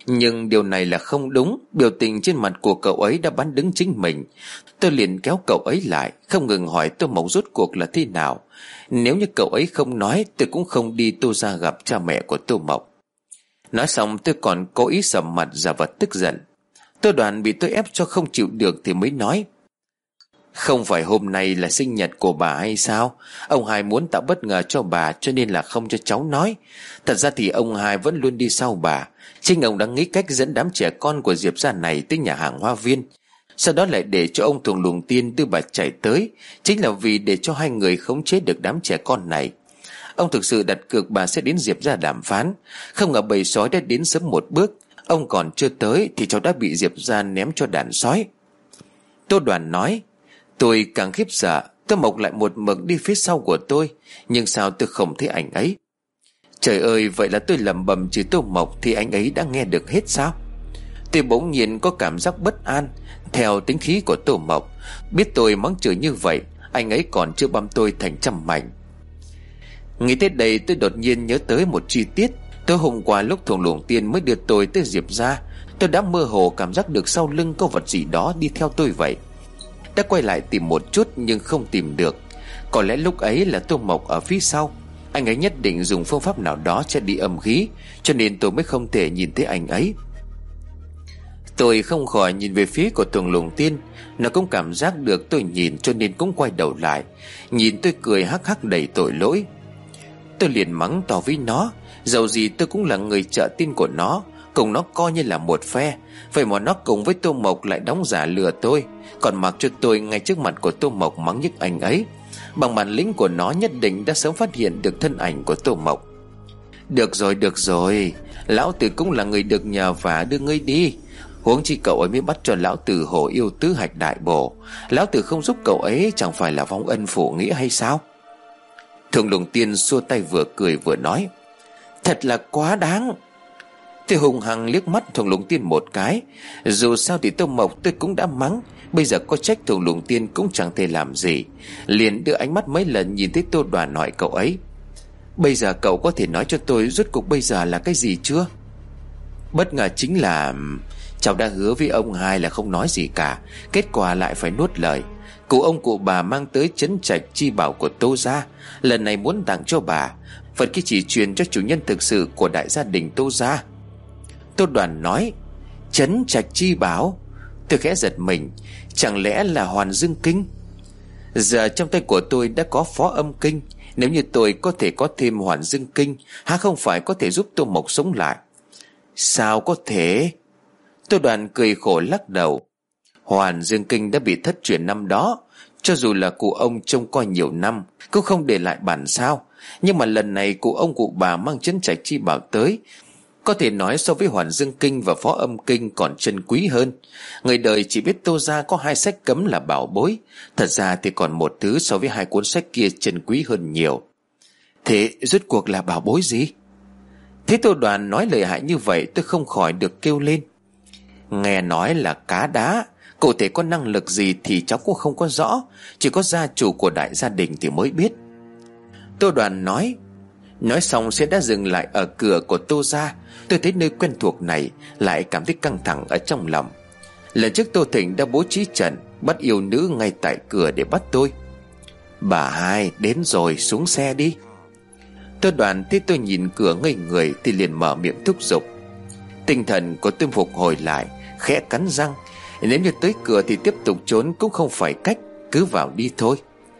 Speaker 2: Nhưng điều này là không đúng. Biểu tình trên mặt của cậu ấy đã bán đứng chính mình. Tôi liền kéo cậu ấy lại, không ngừng hỏi Tô Mộc rốt cuộc là thế nào. Nếu như cậu ấy không nói, tôi cũng không đi Tô ra gặp cha mẹ của Tô Mộc. Nói xong tôi còn cố ý sầm mặt giả vờ tức giận. Tô Đoàn bị tôi ép cho không chịu được thì mới nói: Không phải hôm nay là sinh nhật của bà hay sao? Ông hai muốn tạo bất ngờ cho bà cho nên là không cho cháu nói. Thật ra thì ông hai vẫn luôn đi sau bà. Chính ông đã nghĩ cách dẫn đám trẻ con của Diệp gia này tới nhà hàng Hoa Viên, sau đó lại để cho ông Thuồng Luồng Tiên đưa bà chạy tới, chính là vì để cho hai người khống chế được đám trẻ con này. Ông thực sự đặt cược bà sẽ đến Diệp gia đàm phán. Không ngờ bầy sói đã đến sớm một bước. Ông còn chưa tới thì cháu đã bị Diệp gia ném cho đàn sói. Tô Đoàn nói: Tôi càng khiếp sợ. Tô Mộc lại một mực đi phía sau của tôi, nhưng sao tôi không thấy anh ấy? Trời ơi, vậy là tôi lẩm bẩm chửi Tô Mộc thì anh ấy đã nghe được hết sao? Tôi bỗng nhiên có cảm giác bất an. Theo tính khí của Tô Mộc, biết tôi mắng chửi như vậy, anh ấy còn chưa băm tôi thành trăm mảnh. Nghĩ tới đây tôi đột nhiên nhớ tới một chi tiết. Tối hôm qua lúc Thuồng Luồng Tiên mới đưa tôi tới Diệp gia, tôi đã mơ hồ cảm giác được sau lưng có vật gì đó đi theo tôi vậy. Đã quay lại tìm một chút nhưng không tìm được. Có lẽ lúc ấy là Tô Mộc ở phía sau. Anh ấy nhất định dùng phương pháp nào đó che đi âm khí, cho nên tôi mới không thể nhìn thấy anh ấy. Tôi không khỏi nhìn về phía của Thuồng Luồng Tiên. Nó cũng cảm giác được tôi nhìn cho nên cũng quay đầu lại, nhìn tôi cười hắc hắc đầy tội lỗi. Tôi liền mắng to với nó: Dầu gì tôi cũng là người trợ tin của nó, cùng nó coi như là một phe. Vậy mà nó cùng với Tô Mộc lại đóng giả lừa tôi, còn mặc cho tôi ngay trước mặt của Tô Mộc mắng nhức anh ấy. Bằng bản lĩnh của nó nhất định đã sớm phát hiện được thân ảnh của Tô Mộc. Được rồi, được rồi, lão tử cũng là người được nhờ vả đưa ngươi đi. Huống chi cậu ấy mới bắt cho lão tử hồ yêu tứ hạch đại bổ. Lão tử không giúp cậu ấy chẳng phải là vong ân phụ nghĩa hay sao? Thuồng Luồng Tiên xua tay vừa cười vừa nói: Thật là quá đáng. Tôi hùng hăng liếc mắt Thuồng Luồng Tiên một cái. Dù sao thì Tô Mộc tôi cũng đã mắng, bây giờ có trách Thuồng Luồng Tiên cũng chẳng thể làm gì. Liền đưa ánh mắt mấy lần nhìn thấy Tô Đoàn hỏi cậu ấy: Bây giờ cậu có thể nói cho tôi rốt cuộc bây giờ là cái gì chưa? Bất ngờ chính là cháu đã hứa với ông hai là không nói gì cả, kết quả lại phải nuốt lời. Cụ ông cụ bà mang tới trấn trạch chi bảo của Tô gia, lần này muốn tặng cho bà vật kia chỉ truyền cho chủ nhân thực sự của đại gia đình Tô gia. Tô Đoàn nói: Trấn trạch chi bảo? Tôi khẽ giật mình. Chẳng lẽ là Hoàn Dương Kinh? Giờ trong tay của tôi đã có Phó Âm Kinh. Nếu như tôi có thể có thêm Hoàn Dương Kinh, há không phải có thể giúp Tô Mộc sống lại? Sao có thể? Tô Đoàn cười khổ lắc đầu. Hoàn Dương Kinh đã bị thất truyền năm đó. Cho dù là cụ ông trông coi nhiều năm cũng không để lại bản sao. Nhưng mà lần này cụ ông cụ bà mang trấn trạch chi bảo tới, có thể nói so với Hoàn Dương Kinh và Phó Âm Kinh còn chân quý hơn. Người đời chỉ biết Tô gia có hai sách cấm là bảo bối, thật ra thì còn một thứ so với hai cuốn sách kia chân quý hơn nhiều. Thế rốt cuộc là bảo bối gì? Thế Tô Đoàn nói lời hại như vậy, tôi không khỏi được kêu lên. Nghe nói là cá đá, cụ thể có năng lực gì thì cháu cũng không có rõ, chỉ có gia chủ của đại gia đình thì mới biết. Tô Đoàn nói. Nói xong sẽ đã dừng lại ở cửa của Tô gia. Tôi thấy nơi quen thuộc này lại cảm thấy căng thẳng ở trong lòng. Lần trước Tô Thịnh đã bố trí trận bắt yêu nữ ngay tại cửa để bắt tôi. Bà hai đến rồi, xuống xe đi. Tô Đoàn thấy tôi nhìn cửa ngây người thì liền mở miệng thúc giục. Tinh thần của tôi phục hồi lại, khẽ cắn răng. Nếu như tới cửa thì tiếp tục trốn cũng không phải cách, cứ vào đi thôi.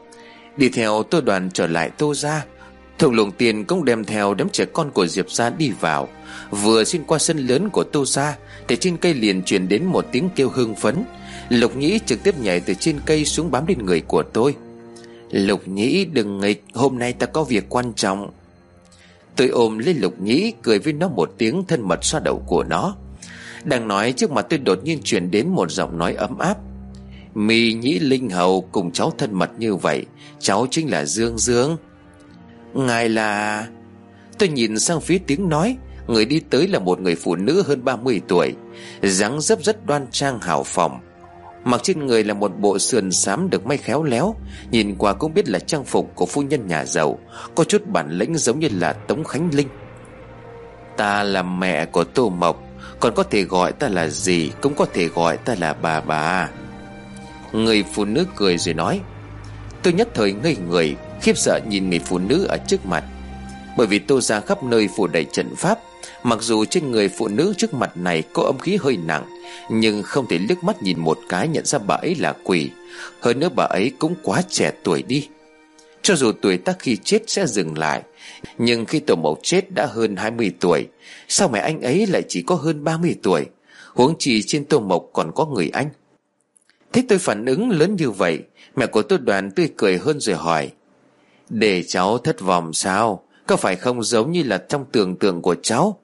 Speaker 2: Đi theo Tô Đoàn trở lại Tô gia. Thuồng Luồng Tiên cũng đem theo đám trẻ con của Diệp gia đi vào. Vừa xuyên qua sân lớn của Tô gia thì trên cây liền truyền đến một tiếng kêu hưng phấn. Lục Nhĩ trực tiếp nhảy từ trên cây xuống bám lên người của tôi. Lục Nhĩ đừng nghịch, hôm nay ta có việc quan trọng. Tôi ôm lấy Lục Nhĩ, cười với nó một tiếng, thân mật xoa đầu của nó. Đang nói trước mặt tôi đột nhiên truyền đến một giọng nói ấm áp. Mi Nhĩ Linh Hầu cùng cháu thân mật như vậy, cháu chính là Dương Dương. Ngài là... Tôi nhìn sang phía tiếng nói. Người đi tới là một người phụ nữ hơn ba mươi tuổi, dáng dấp rất đoan trang hào phóng. Mặc trên người là một bộ sườn xám được may khéo léo, nhìn qua cũng biết là trang phục của phu nhân nhà giàu, có chút bản lĩnh giống như là Tống Khánh Linh. Ta là mẹ của Tô Mộc, Còn có thể gọi ta là gì, cũng có thể gọi ta là bà bà. Người phụ nữ cười rồi nói. Tôi nhất thời ngây người, khiếp sợ nhìn người phụ nữ ở trước mặt. Bởi vì Tô gia khắp nơi phủ đầy trận pháp. Mặc dù trên người phụ nữ trước mặt này có âm khí hơi nặng, nhưng không thể liếc mắt nhìn một cái nhận ra bà ấy là quỷ. Hơn nữa bà ấy cũng quá trẻ tuổi đi. Cho dù tuổi tác khi chết sẽ dừng lại, nhưng khi Tô Mộc chết đã hơn hai mươi tuổi, sao mẹ anh ấy lại chỉ có hơn ba mươi tuổi? Huống chi trên Tô Mộc còn có người anh. Thấy tôi phản ứng lớn như vậy, mẹ của Tô Đoàn tươi cười hơn rồi hỏi. Để cháu thất vọng sao? Có phải không giống như là trong tưởng tượng của cháu?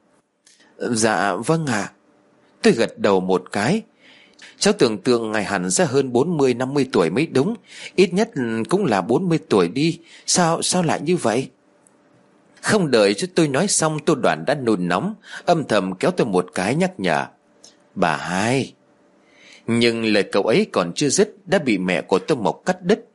Speaker 2: Dạ vâng ạ. Tôi gật đầu một cái. Cháu tưởng tượng ngài hẳn sẽ hơn bốn mươi năm mươi tuổi mới đúng. Ít nhất cũng là bốn mươi tuổi đi. Sao sao lại như vậy? Không đợi cho tôi nói xong, Tô Đoàn đã nôn nóng, âm thầm kéo tôi một cái nhắc nhở. Bà hai. Nhưng lời cậu ấy còn chưa dứt đã bị mẹ của Tô Mộc cắt đứt.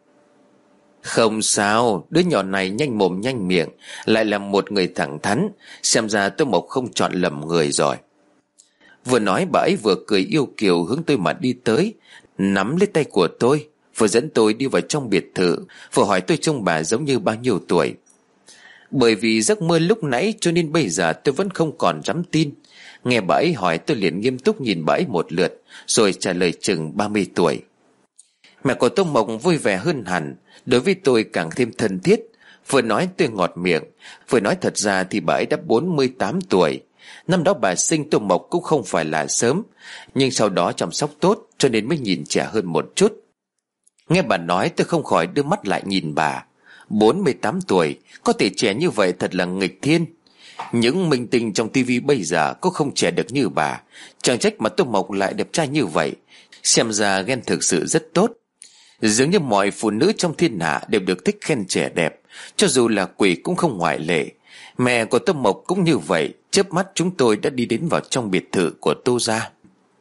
Speaker 2: Không sao, đứa nhỏ này nhanh mồm nhanh miệng, lại là một người thẳng thắn. Xem ra Tô Mộc không chọn lầm người rồi. Vừa nói bà ấy vừa cười yêu kiều hướng tôi mà đi tới, nắm lấy tay của tôi, vừa dẫn tôi đi vào trong biệt thự, vừa hỏi tôi trông bà giống như bao nhiêu tuổi. Bởi vì giấc mơ lúc nãy cho nên bây giờ tôi vẫn không còn dám tin. Nghe bà ấy hỏi tôi liền nghiêm túc nhìn bà ấy một lượt, rồi trả lời chừng ba mươi tuổi. Mẹ của Tô Mộc vui vẻ hơn hẳn, đối với tôi càng thêm thân thiết. Vừa nói tôi ngọt miệng, vừa nói thật ra thì bà ấy đã bốn mươi tám tuổi. Năm đó bà sinh Tô Mộc cũng không phải là sớm, nhưng sau đó chăm sóc tốt cho nên mới nhìn trẻ hơn một chút. Nghe bà nói tôi không khỏi đưa mắt lại nhìn bà. Bốn mươi tám tuổi, có thể trẻ như vậy thật là nghịch thiên. Những minh tinh trong tivi bây giờ cũng không trẻ được như bà. Chẳng trách mà Tô Mộc lại đẹp trai như vậy. Xem ra ghen thực sự rất tốt. Dường như mọi phụ nữ trong thiên hạ đều được thích khen trẻ đẹp, cho dù là quỷ cũng không ngoại lệ. Mẹ của Tô Mộc cũng như vậy. Chớp mắt chúng tôi đã đi đến vào trong biệt thự của Tô gia.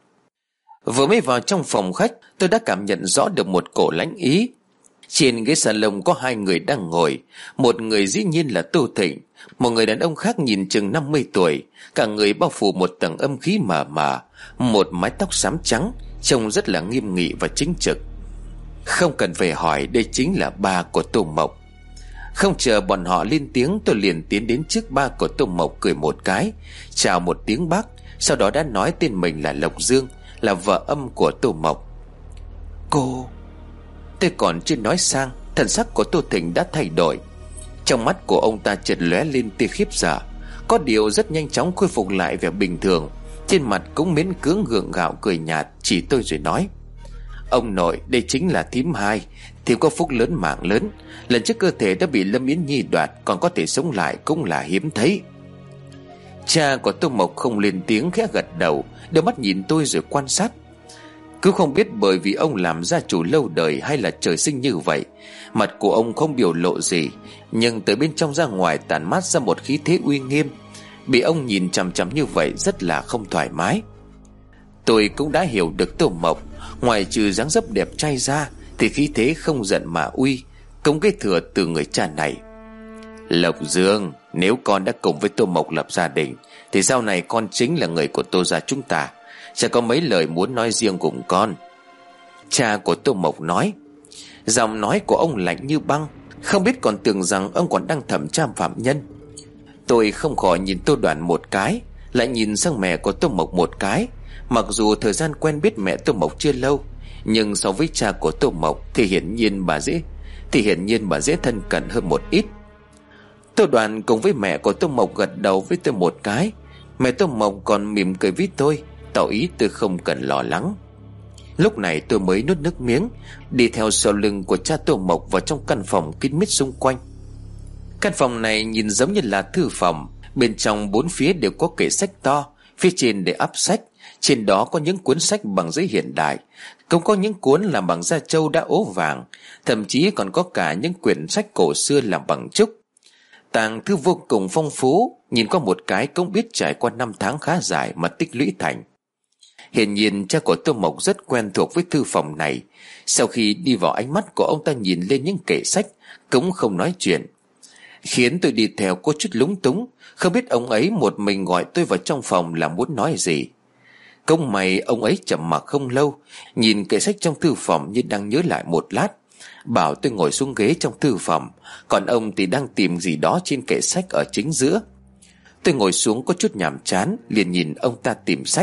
Speaker 2: Vừa mới vào trong phòng khách, tôi đã cảm nhận rõ được một cổ lãnh ý. Trên ghế salon có hai người đang ngồi. Một người dĩ nhiên là Tô Thịnh, một người đàn ông khác nhìn chừng năm mươi tuổi. Cả người bao phủ một tầng âm khí mờ mờ, một mái tóc xám trắng, trông rất là nghiêm nghị và chính trực. Không cần phải hỏi, đây chính là ba của Tô Mộc. Không chờ bọn họ lên tiếng, tôi liền tiến đến trước ba của Tô Mộc, cười một cái, chào một tiếng bác. Sau đó đã nói tên mình là Lộc Dương, là vợ âm của Tô Mộc. Cô... Tôi còn chưa nói sang, thần sắc của Tô Thịnh đã thay đổi. Trong mắt của ông ta chợt lóe lên tia khiếp sợ, có điều rất nhanh chóng khôi phục lại vẻ bình thường. Trên mặt cũng miễn cưỡng gượng gạo cười nhạt, chỉ tôi rồi nói. Ông nội, đây chính là thím hai, thím có phúc lớn mạng lớn. Lần trước cơ thể đã bị Lâm Yến Nhi đoạt, còn có thể sống lại cũng là hiếm thấy. Cha của Tô Mộc không lên tiếng, khẽ gật đầu, đôi mắt nhìn tôi rồi quan sát. Cứ không biết bởi vì ông làm gia chủ lâu đời hay là trời sinh như vậy, mặt của ông không biểu lộ gì, nhưng từ bên trong ra ngoài tản mát ra một khí thế uy nghiêm. Bị ông nhìn chằm chằm như vậy rất là không thoải mái. Tôi cũng đã hiểu được Tô Mộc, ngoài trừ dáng dấp đẹp trai ra thì khí thế không giận mà uy, cũng kế thừa từ người cha này. Lộc Dương, nếu con đã cùng với Tô Mộc lập gia đình thì sau này con chính là người của Tô gia chúng ta. Sẽ có mấy lời muốn nói riêng cùng con. Cha của Tô Mộc nói. Giọng nói của ông lạnh như băng, không biết còn tưởng rằng ông còn đang thẩm tra phạm nhân. Tôi không khỏi nhìn Tô Đoàn một cái, lại nhìn sang mẹ của Tô Mộc một cái. Mặc dù thời gian quen biết mẹ Tô Mộc chưa lâu, nhưng so với cha của Tô Mộc thì hiển nhiên bà dễ Thì hiển nhiên bà dễ thân cận hơn một ít. Tô Đoàn cùng với mẹ của Tô Mộc gật đầu với tôi một cái. Mẹ Tô Mộc còn mỉm cười với tôi, tỏ ý tôi không cần lo lắng. Lúc này tôi mới nuốt nước miếng, đi theo sau lưng của cha Tô Mộc vào trong căn phòng kín mít xung quanh. Căn phòng này nhìn giống như là thư phòng. Bên trong bốn phía đều có kệ sách to, phía trên để ắp sách. Trên đó có những cuốn sách bằng giấy hiện đại, cũng có những cuốn làm bằng da trâu đã ố vàng, thậm chí còn có cả những quyển sách cổ xưa làm bằng trúc. Tàng thư vô cùng phong phú, nhìn qua một cái cũng biết trải qua năm tháng khá dài mà tích lũy thành. Hiển nhiên cha của Tô Mộc rất quen thuộc với thư phòng này. Sau khi đi vào, ánh mắt của ông ta nhìn lên những kệ sách, cũng không nói chuyện, khiến tôi đi theo có chút lúng túng, không biết ông ấy một mình gọi tôi vào trong phòng là muốn nói gì. Cũng may ông ấy trầm mặc không lâu, nhìn kệ sách trong thư phòng như đang nhớ lại một lát, bảo tôi ngồi xuống ghế trong thư phòng, còn ông thì đang tìm gì đó trên kệ sách ở chính giữa. Tôi ngồi xuống có chút nhàm chán, liền nhìn ông ta tìm sách.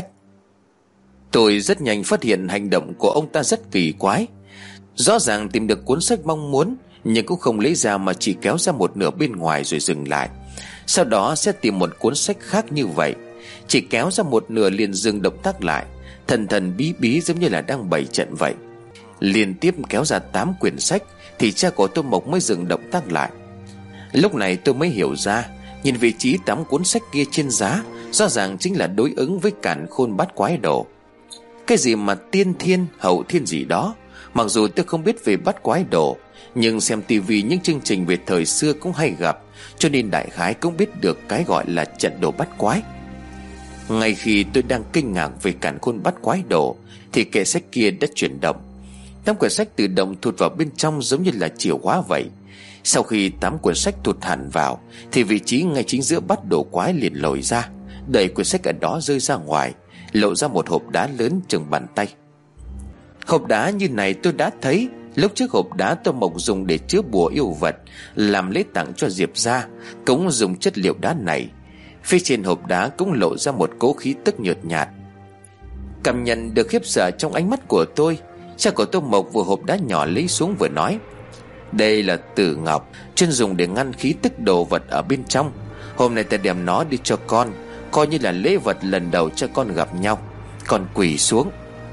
Speaker 2: Tôi rất nhanh phát hiện hành động của ông ta rất kỳ quái. Rõ ràng tìm được cuốn sách mong muốn, nhưng cũng không lấy ra mà chỉ kéo ra một nửa bên ngoài rồi dừng lại. Sau đó sẽ tìm một cuốn sách khác như vậy, chỉ kéo ra một nửa liền dừng động tác lại, thần thần bí bí giống như là đang bày trận vậy. Liên tiếp kéo ra tám quyển sách thì cha của tôi Mộc mới dừng động tác lại. Lúc này tôi mới hiểu ra, nhìn vị trí tám cuốn sách kia trên giá, rõ ràng chính là đối ứng với càn khôn bát quái đồ. Cái gì mà tiên thiên hậu thiên gì đó, mặc dù tôi không biết về bát quái đồ, nhưng xem tivi những chương trình về thời xưa cũng hay gặp, cho nên đại khái cũng biết được cái gọi là trận đồ bát quái. Ngay khi tôi đang kinh ngạc về càn khôn bát quái đồ thì kệ sách kia đã chuyển động. Tám quyển sách tự động thụt vào bên trong giống như là chìa khóa vậy. Sau khi tám quyển sách thụt hẳn vào thì vị trí ngay chính giữa bát đồ quái liền lồi ra, đẩy quyển sách ở đó rơi ra ngoài, lộ ra một hộp đá lớn chừng bàn tay. Hộp đá như này tôi đã thấy lúc trước. Hộp đá tôi Mộc dùng để chứa bùa yêu vật, làm lễ tặng cho Diệp gia cũng dùng chất liệu đá này. Phía trên hộp đá cũng lộ ra một cỗ khí tức nhợt nhạt. Cảm nhận được khiếp sợ trong ánh mắt của tôi, cha của tôi Mộc vừa hộp đá nhỏ lấy xuống vừa nói: đây là tử ngọc, chuyên dùng để ngăn khí tức đồ vật ở bên trong. Hôm nay ta đem nó đi cho con, coi như là lễ vật lần đầu cho con gặp nhau. Con quỳ xuống.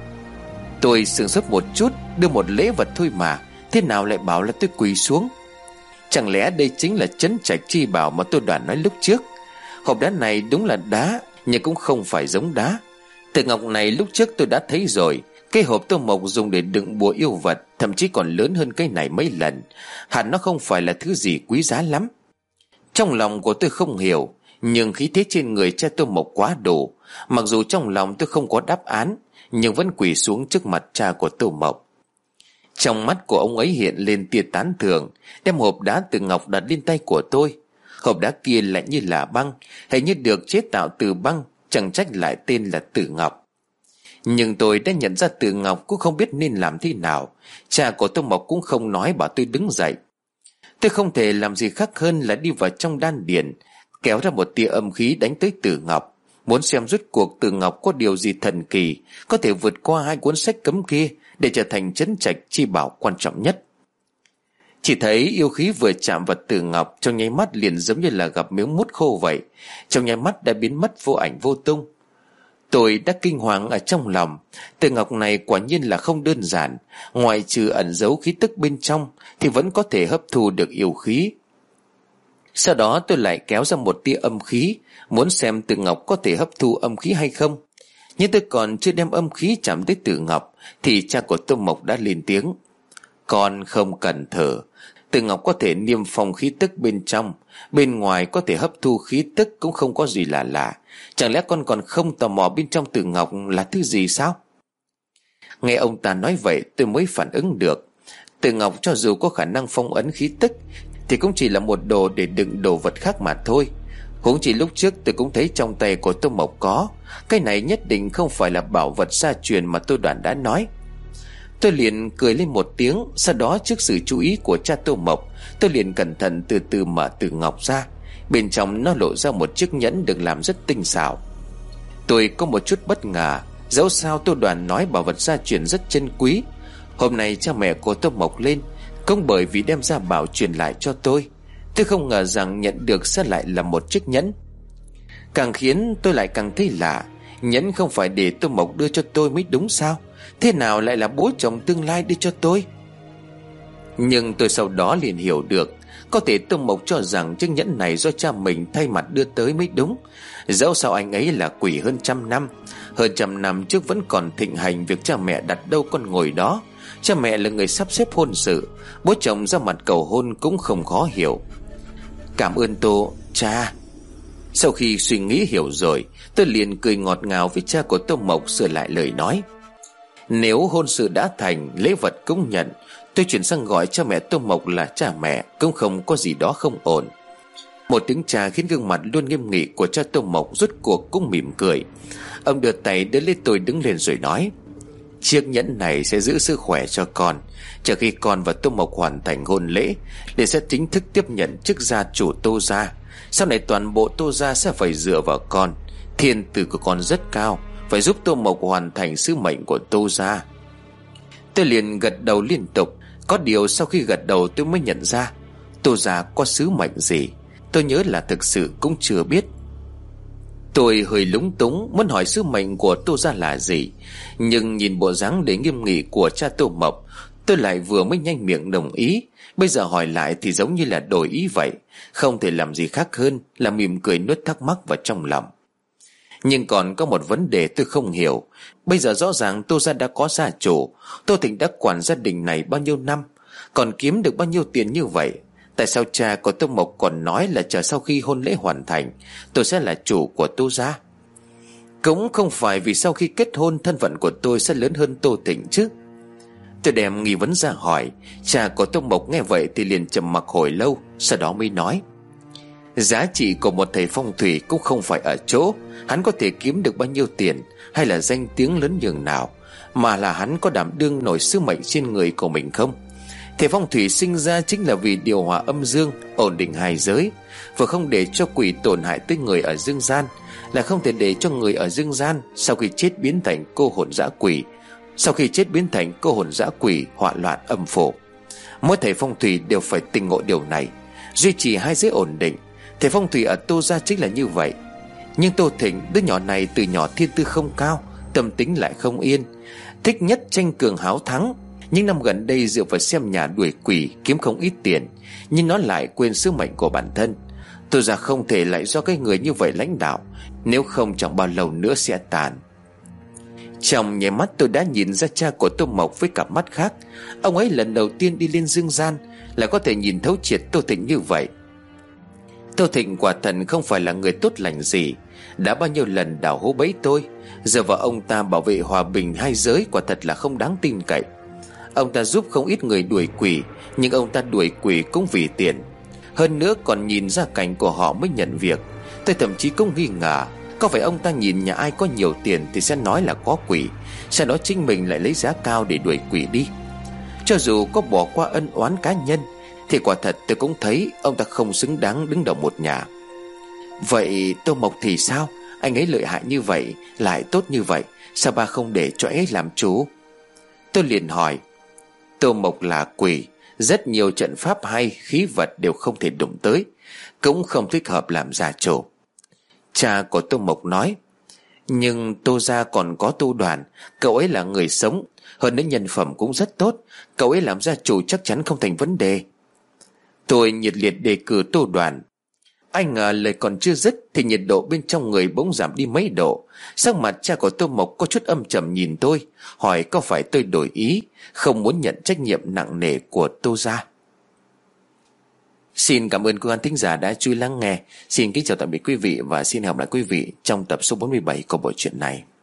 Speaker 2: Tôi sửng sốt một chút, đưa một lễ vật thôi mà, thế nào lại bảo là tôi quỳ xuống? Chẳng lẽ đây chính là trấn trạch chi bảo mà tôi đoán nói lúc trước? Hộp đá này đúng là đá, nhưng cũng không phải giống đá. Tử ngọc này lúc trước tôi đã thấy rồi. Cái hộp tôi Mộc dùng để đựng bùa yêu vật thậm chí còn lớn hơn cái này mấy lần. Hẳn nó không phải là thứ gì quý giá lắm. Trong lòng của tôi không hiểu, nhưng khí thế trên người cha tôi Mộc quá đủ. Mặc dù trong lòng tôi không có đáp án, nhưng vẫn quỳ xuống trước mặt cha của tôi Mộc. Trong mắt của ông ấy hiện lên tia tán thưởng, đem hộp đá tử ngọc đặt lên tay của tôi. Hộp đá kia lại như là băng, hình như được chế tạo từ băng, chẳng trách lại tên là tử ngọc. Nhưng tôi đã nhận ra tử ngọc cũng không biết nên làm thế nào. Cha của tôi Mộc cũng không nói, bảo tôi đứng dậy. Tôi không thể làm gì khác hơn là đi vào trong đan điền, kéo ra một tia âm khí đánh tới tử ngọc, muốn xem rốt cuộc tử ngọc có điều gì thần kỳ, có thể vượt qua hai cuốn sách cấm kia để trở thành trấn trạch chi bảo quan trọng nhất. Chỉ thấy yêu khí vừa chạm vào tử ngọc, trong nháy mắt liền giống như là gặp miếng mút khô vậy, trong nháy mắt đã biến mất vô ảnh vô tung. Tôi đã kinh hoàng ở trong lòng. Tử ngọc này quả nhiên là không đơn giản, ngoại trừ ẩn giấu khí tức bên trong thì vẫn có thể hấp thu được yêu khí. Sau đó tôi lại kéo ra một tia âm khí, muốn xem tử ngọc có thể hấp thu âm khí hay không. Nhưng tôi còn chưa đem âm khí chạm tới tử ngọc thì cha của tôi Mộc đã lên tiếng: con không cần thở. Tử ngọc có thể niêm phong khí tức bên trong, bên ngoài có thể hấp thu khí tức cũng không có gì là lạ. Chẳng lẽ con còn không tò mò bên trong tử ngọc là thứ gì sao? Nghe ông ta nói vậy tôi mới phản ứng được. Tử ngọc cho dù có khả năng phong ấn khí tức thì cũng chỉ là một đồ để đựng đồ vật khác mà thôi. Huống chỉ lúc trước tôi cũng thấy trong tay của Tô Mộc có. Cái này nhất định không phải là bảo vật gia truyền mà tôi đoán đã nói. Tôi liền cười lên một tiếng. Sau đó trước sự chú ý của cha Tô Mộc, tôi liền cẩn thận từ từ mở tử ngọc ra. Bên trong nó lộ ra một chiếc nhẫn được làm rất tinh xảo. Tôi có một chút bất ngờ. Dẫu sao tôi đoán nói bảo vật gia truyền rất chân quý. Hôm nay cha mẹ của Tô Mộc lên cũng bởi vì đem ra bảo truyền lại cho tôi. Tôi không ngờ rằng nhận được sẽ lại là một chiếc nhẫn. Càng khiến tôi lại càng thấy lạ. Nhẫn không phải để Tô Mộc đưa cho tôi mới đúng sao? Thế nào lại là bố chồng tương lai đưa cho tôi? Nhưng tôi sau đó liền hiểu được, có thể Tô Mộc cho rằng chiếc nhẫn này do cha mình thay mặt đưa tới mới đúng. Dẫu sao anh ấy là quỷ hơn trăm năm, hơn trăm năm trước vẫn còn thịnh hành việc cha mẹ đặt đâu con ngồi đó. Cha mẹ là người sắp xếp hôn sự, bố chồng ra mặt cầu hôn cũng không khó hiểu. Cảm ơn Tô, cha. Sau khi suy nghĩ hiểu rồi, tôi liền cười ngọt ngào với cha của Tô Mộc, sửa lại lời nói. Nếu hôn sự đã thành, lễ vật cũng nhận, tôi chuyển sang gọi cha mẹ Tô Mộc là cha mẹ cũng không có gì đó không ổn. Một tiếng chà khiến gương mặt luôn nghiêm nghị của cha Tô Mộc rốt cuộc cũng mỉm cười. Ông đưa tay đỡ lấy tôi đứng lên rồi nói: Chiếc nhẫn này sẽ giữ sức khỏe cho con. Chờ khi con và Tô Mộc hoàn thành hôn lễ, để sẽ chính thức tiếp nhận chức gia chủ Tô gia. Sau này toàn bộ Tô gia sẽ phải dựa vào con. Thiên tư của con rất cao, phải giúp Tô Mộc hoàn thành sứ mệnh của Tô gia. Tôi liền gật đầu liên tục. Có điều sau khi gật đầu tôi mới nhận ra Tô gia có sứ mệnh gì, tôi nhớ là thực sự cũng chưa biết. Tôi hơi lúng túng muốn hỏi sứ mệnh của Tô gia là gì, nhưng nhìn bộ dáng đầy nghiêm nghị của cha Tô Mộc, tôi lại vừa mới nhanh miệng đồng ý. Bây giờ hỏi lại thì giống như là đổi ý vậy, không thể làm gì khác hơn là mỉm cười nuốt thắc mắc vào trong lòng. Nhưng còn có một vấn đề tôi không hiểu. Bây giờ rõ ràng Tô gia đã có gia chủ, Tô Thịnh đã quản gia đình này bao nhiêu năm, còn kiếm được bao nhiêu tiền như vậy, tại sao cha của Tô Mộc còn nói là chờ sau khi hôn lễ hoàn thành tôi sẽ là chủ của Tô gia? Cũng không phải vì sau khi kết hôn thân phận của tôi sẽ lớn hơn Tô Thịnh chứ? Tôi đem nghi vấn ra hỏi. Cha của Tô Mộc nghe vậy thì liền trầm mặc hồi lâu, sau đó mới nói: Giá trị của một thầy phong thủy cũng không phải ở chỗ hắn có thể kiếm được bao nhiêu tiền hay là danh tiếng lớn nhường nào, mà là hắn có đảm đương nổi sứ mệnh trên người của mình không. Thầy phong thủy sinh ra chính là vì điều hòa âm dương, ổn định hai giới, vừa không để cho quỷ tổn hại tới người ở dương gian, là không thể để cho người ở dương gian sau khi chết biến thành cô hồn dã quỷ, sau khi chết biến thành cô hồn dã quỷ họa loạn âm phủ. Mỗi thầy phong thủy đều phải tinh ngộ điều này, duy trì hai giới ổn định. Thầy phong thủy ở Tô gia chính là như vậy. Nhưng Tô Thịnh, đứa nhỏ này từ nhỏ thiên tư không cao, tâm tính lại không yên, thích nhất tranh cường háo thắng. Những năm gần đây dựa vào xem nhà đuổi quỷ kiếm không ít tiền, nhưng nó lại quên sứ mệnh của bản thân. Tô gia không thể lại do cái người như vậy lãnh đạo, nếu không chẳng bao lâu nữa sẽ tàn. Trong nháy mắt tôi đã nhìn ra cha của Tô Mộc với cặp mắt khác. Ông ấy lần đầu tiên đi lên dương gian là có thể nhìn thấu triệt Tô Thịnh như vậy. Tô Thịnh quả thần không phải là người tốt lành gì, đã bao nhiêu lần đào hố bẫy tôi. Giờ vào ông ta bảo vệ hòa bình hai giới quả thật là không đáng tin cậy. Ông ta giúp không ít người đuổi quỷ, nhưng ông ta đuổi quỷ cũng vì tiền. Hơn nữa còn nhìn ra cảnh của họ mới nhận việc. Tôi thậm chí cũng nghi ngờ có phải ông ta nhìn nhà ai có nhiều tiền thì sẽ nói là có quỷ, sau đó chính mình lại lấy giá cao để đuổi quỷ đi. Cho dù có bỏ qua ân oán cá nhân thì quả thật tôi cũng thấy ông ta không xứng đáng đứng đầu một nhà. Vậy Tô Mộc thì sao? Anh ấy lợi hại như vậy, lại tốt như vậy, sao ba không để cho ấy làm chủ? Tôi liền hỏi. Tô Mộc là quỷ, rất nhiều trận pháp hay khí vật đều không thể đụng tới, cũng không thích hợp làm gia chủ. Cha của Tô Mộc nói. Nhưng Tô gia còn có Tô Đoàn, cậu ấy là người sống, hơn nữa nhân phẩm cũng rất tốt, cậu ấy làm gia chủ chắc chắn không thành vấn đề. Tôi nhiệt liệt đề cử Tô Đoàn. Anh ngờ lời còn chưa dứt thì nhiệt độ bên trong người bỗng giảm đi mấy độ. Sắc mặt cha của Tô Mộc có chút âm trầm nhìn tôi, hỏi có phải tôi đổi ý, không muốn nhận trách nhiệm nặng nề của Tô gia. Xin cảm ơn quý khán thính giả đã chú ý lắng nghe. Xin kính chào tạm biệt quý vị và xin hẹn gặp lại quý vị trong tập số bốn mươi bảy của bộ truyện này.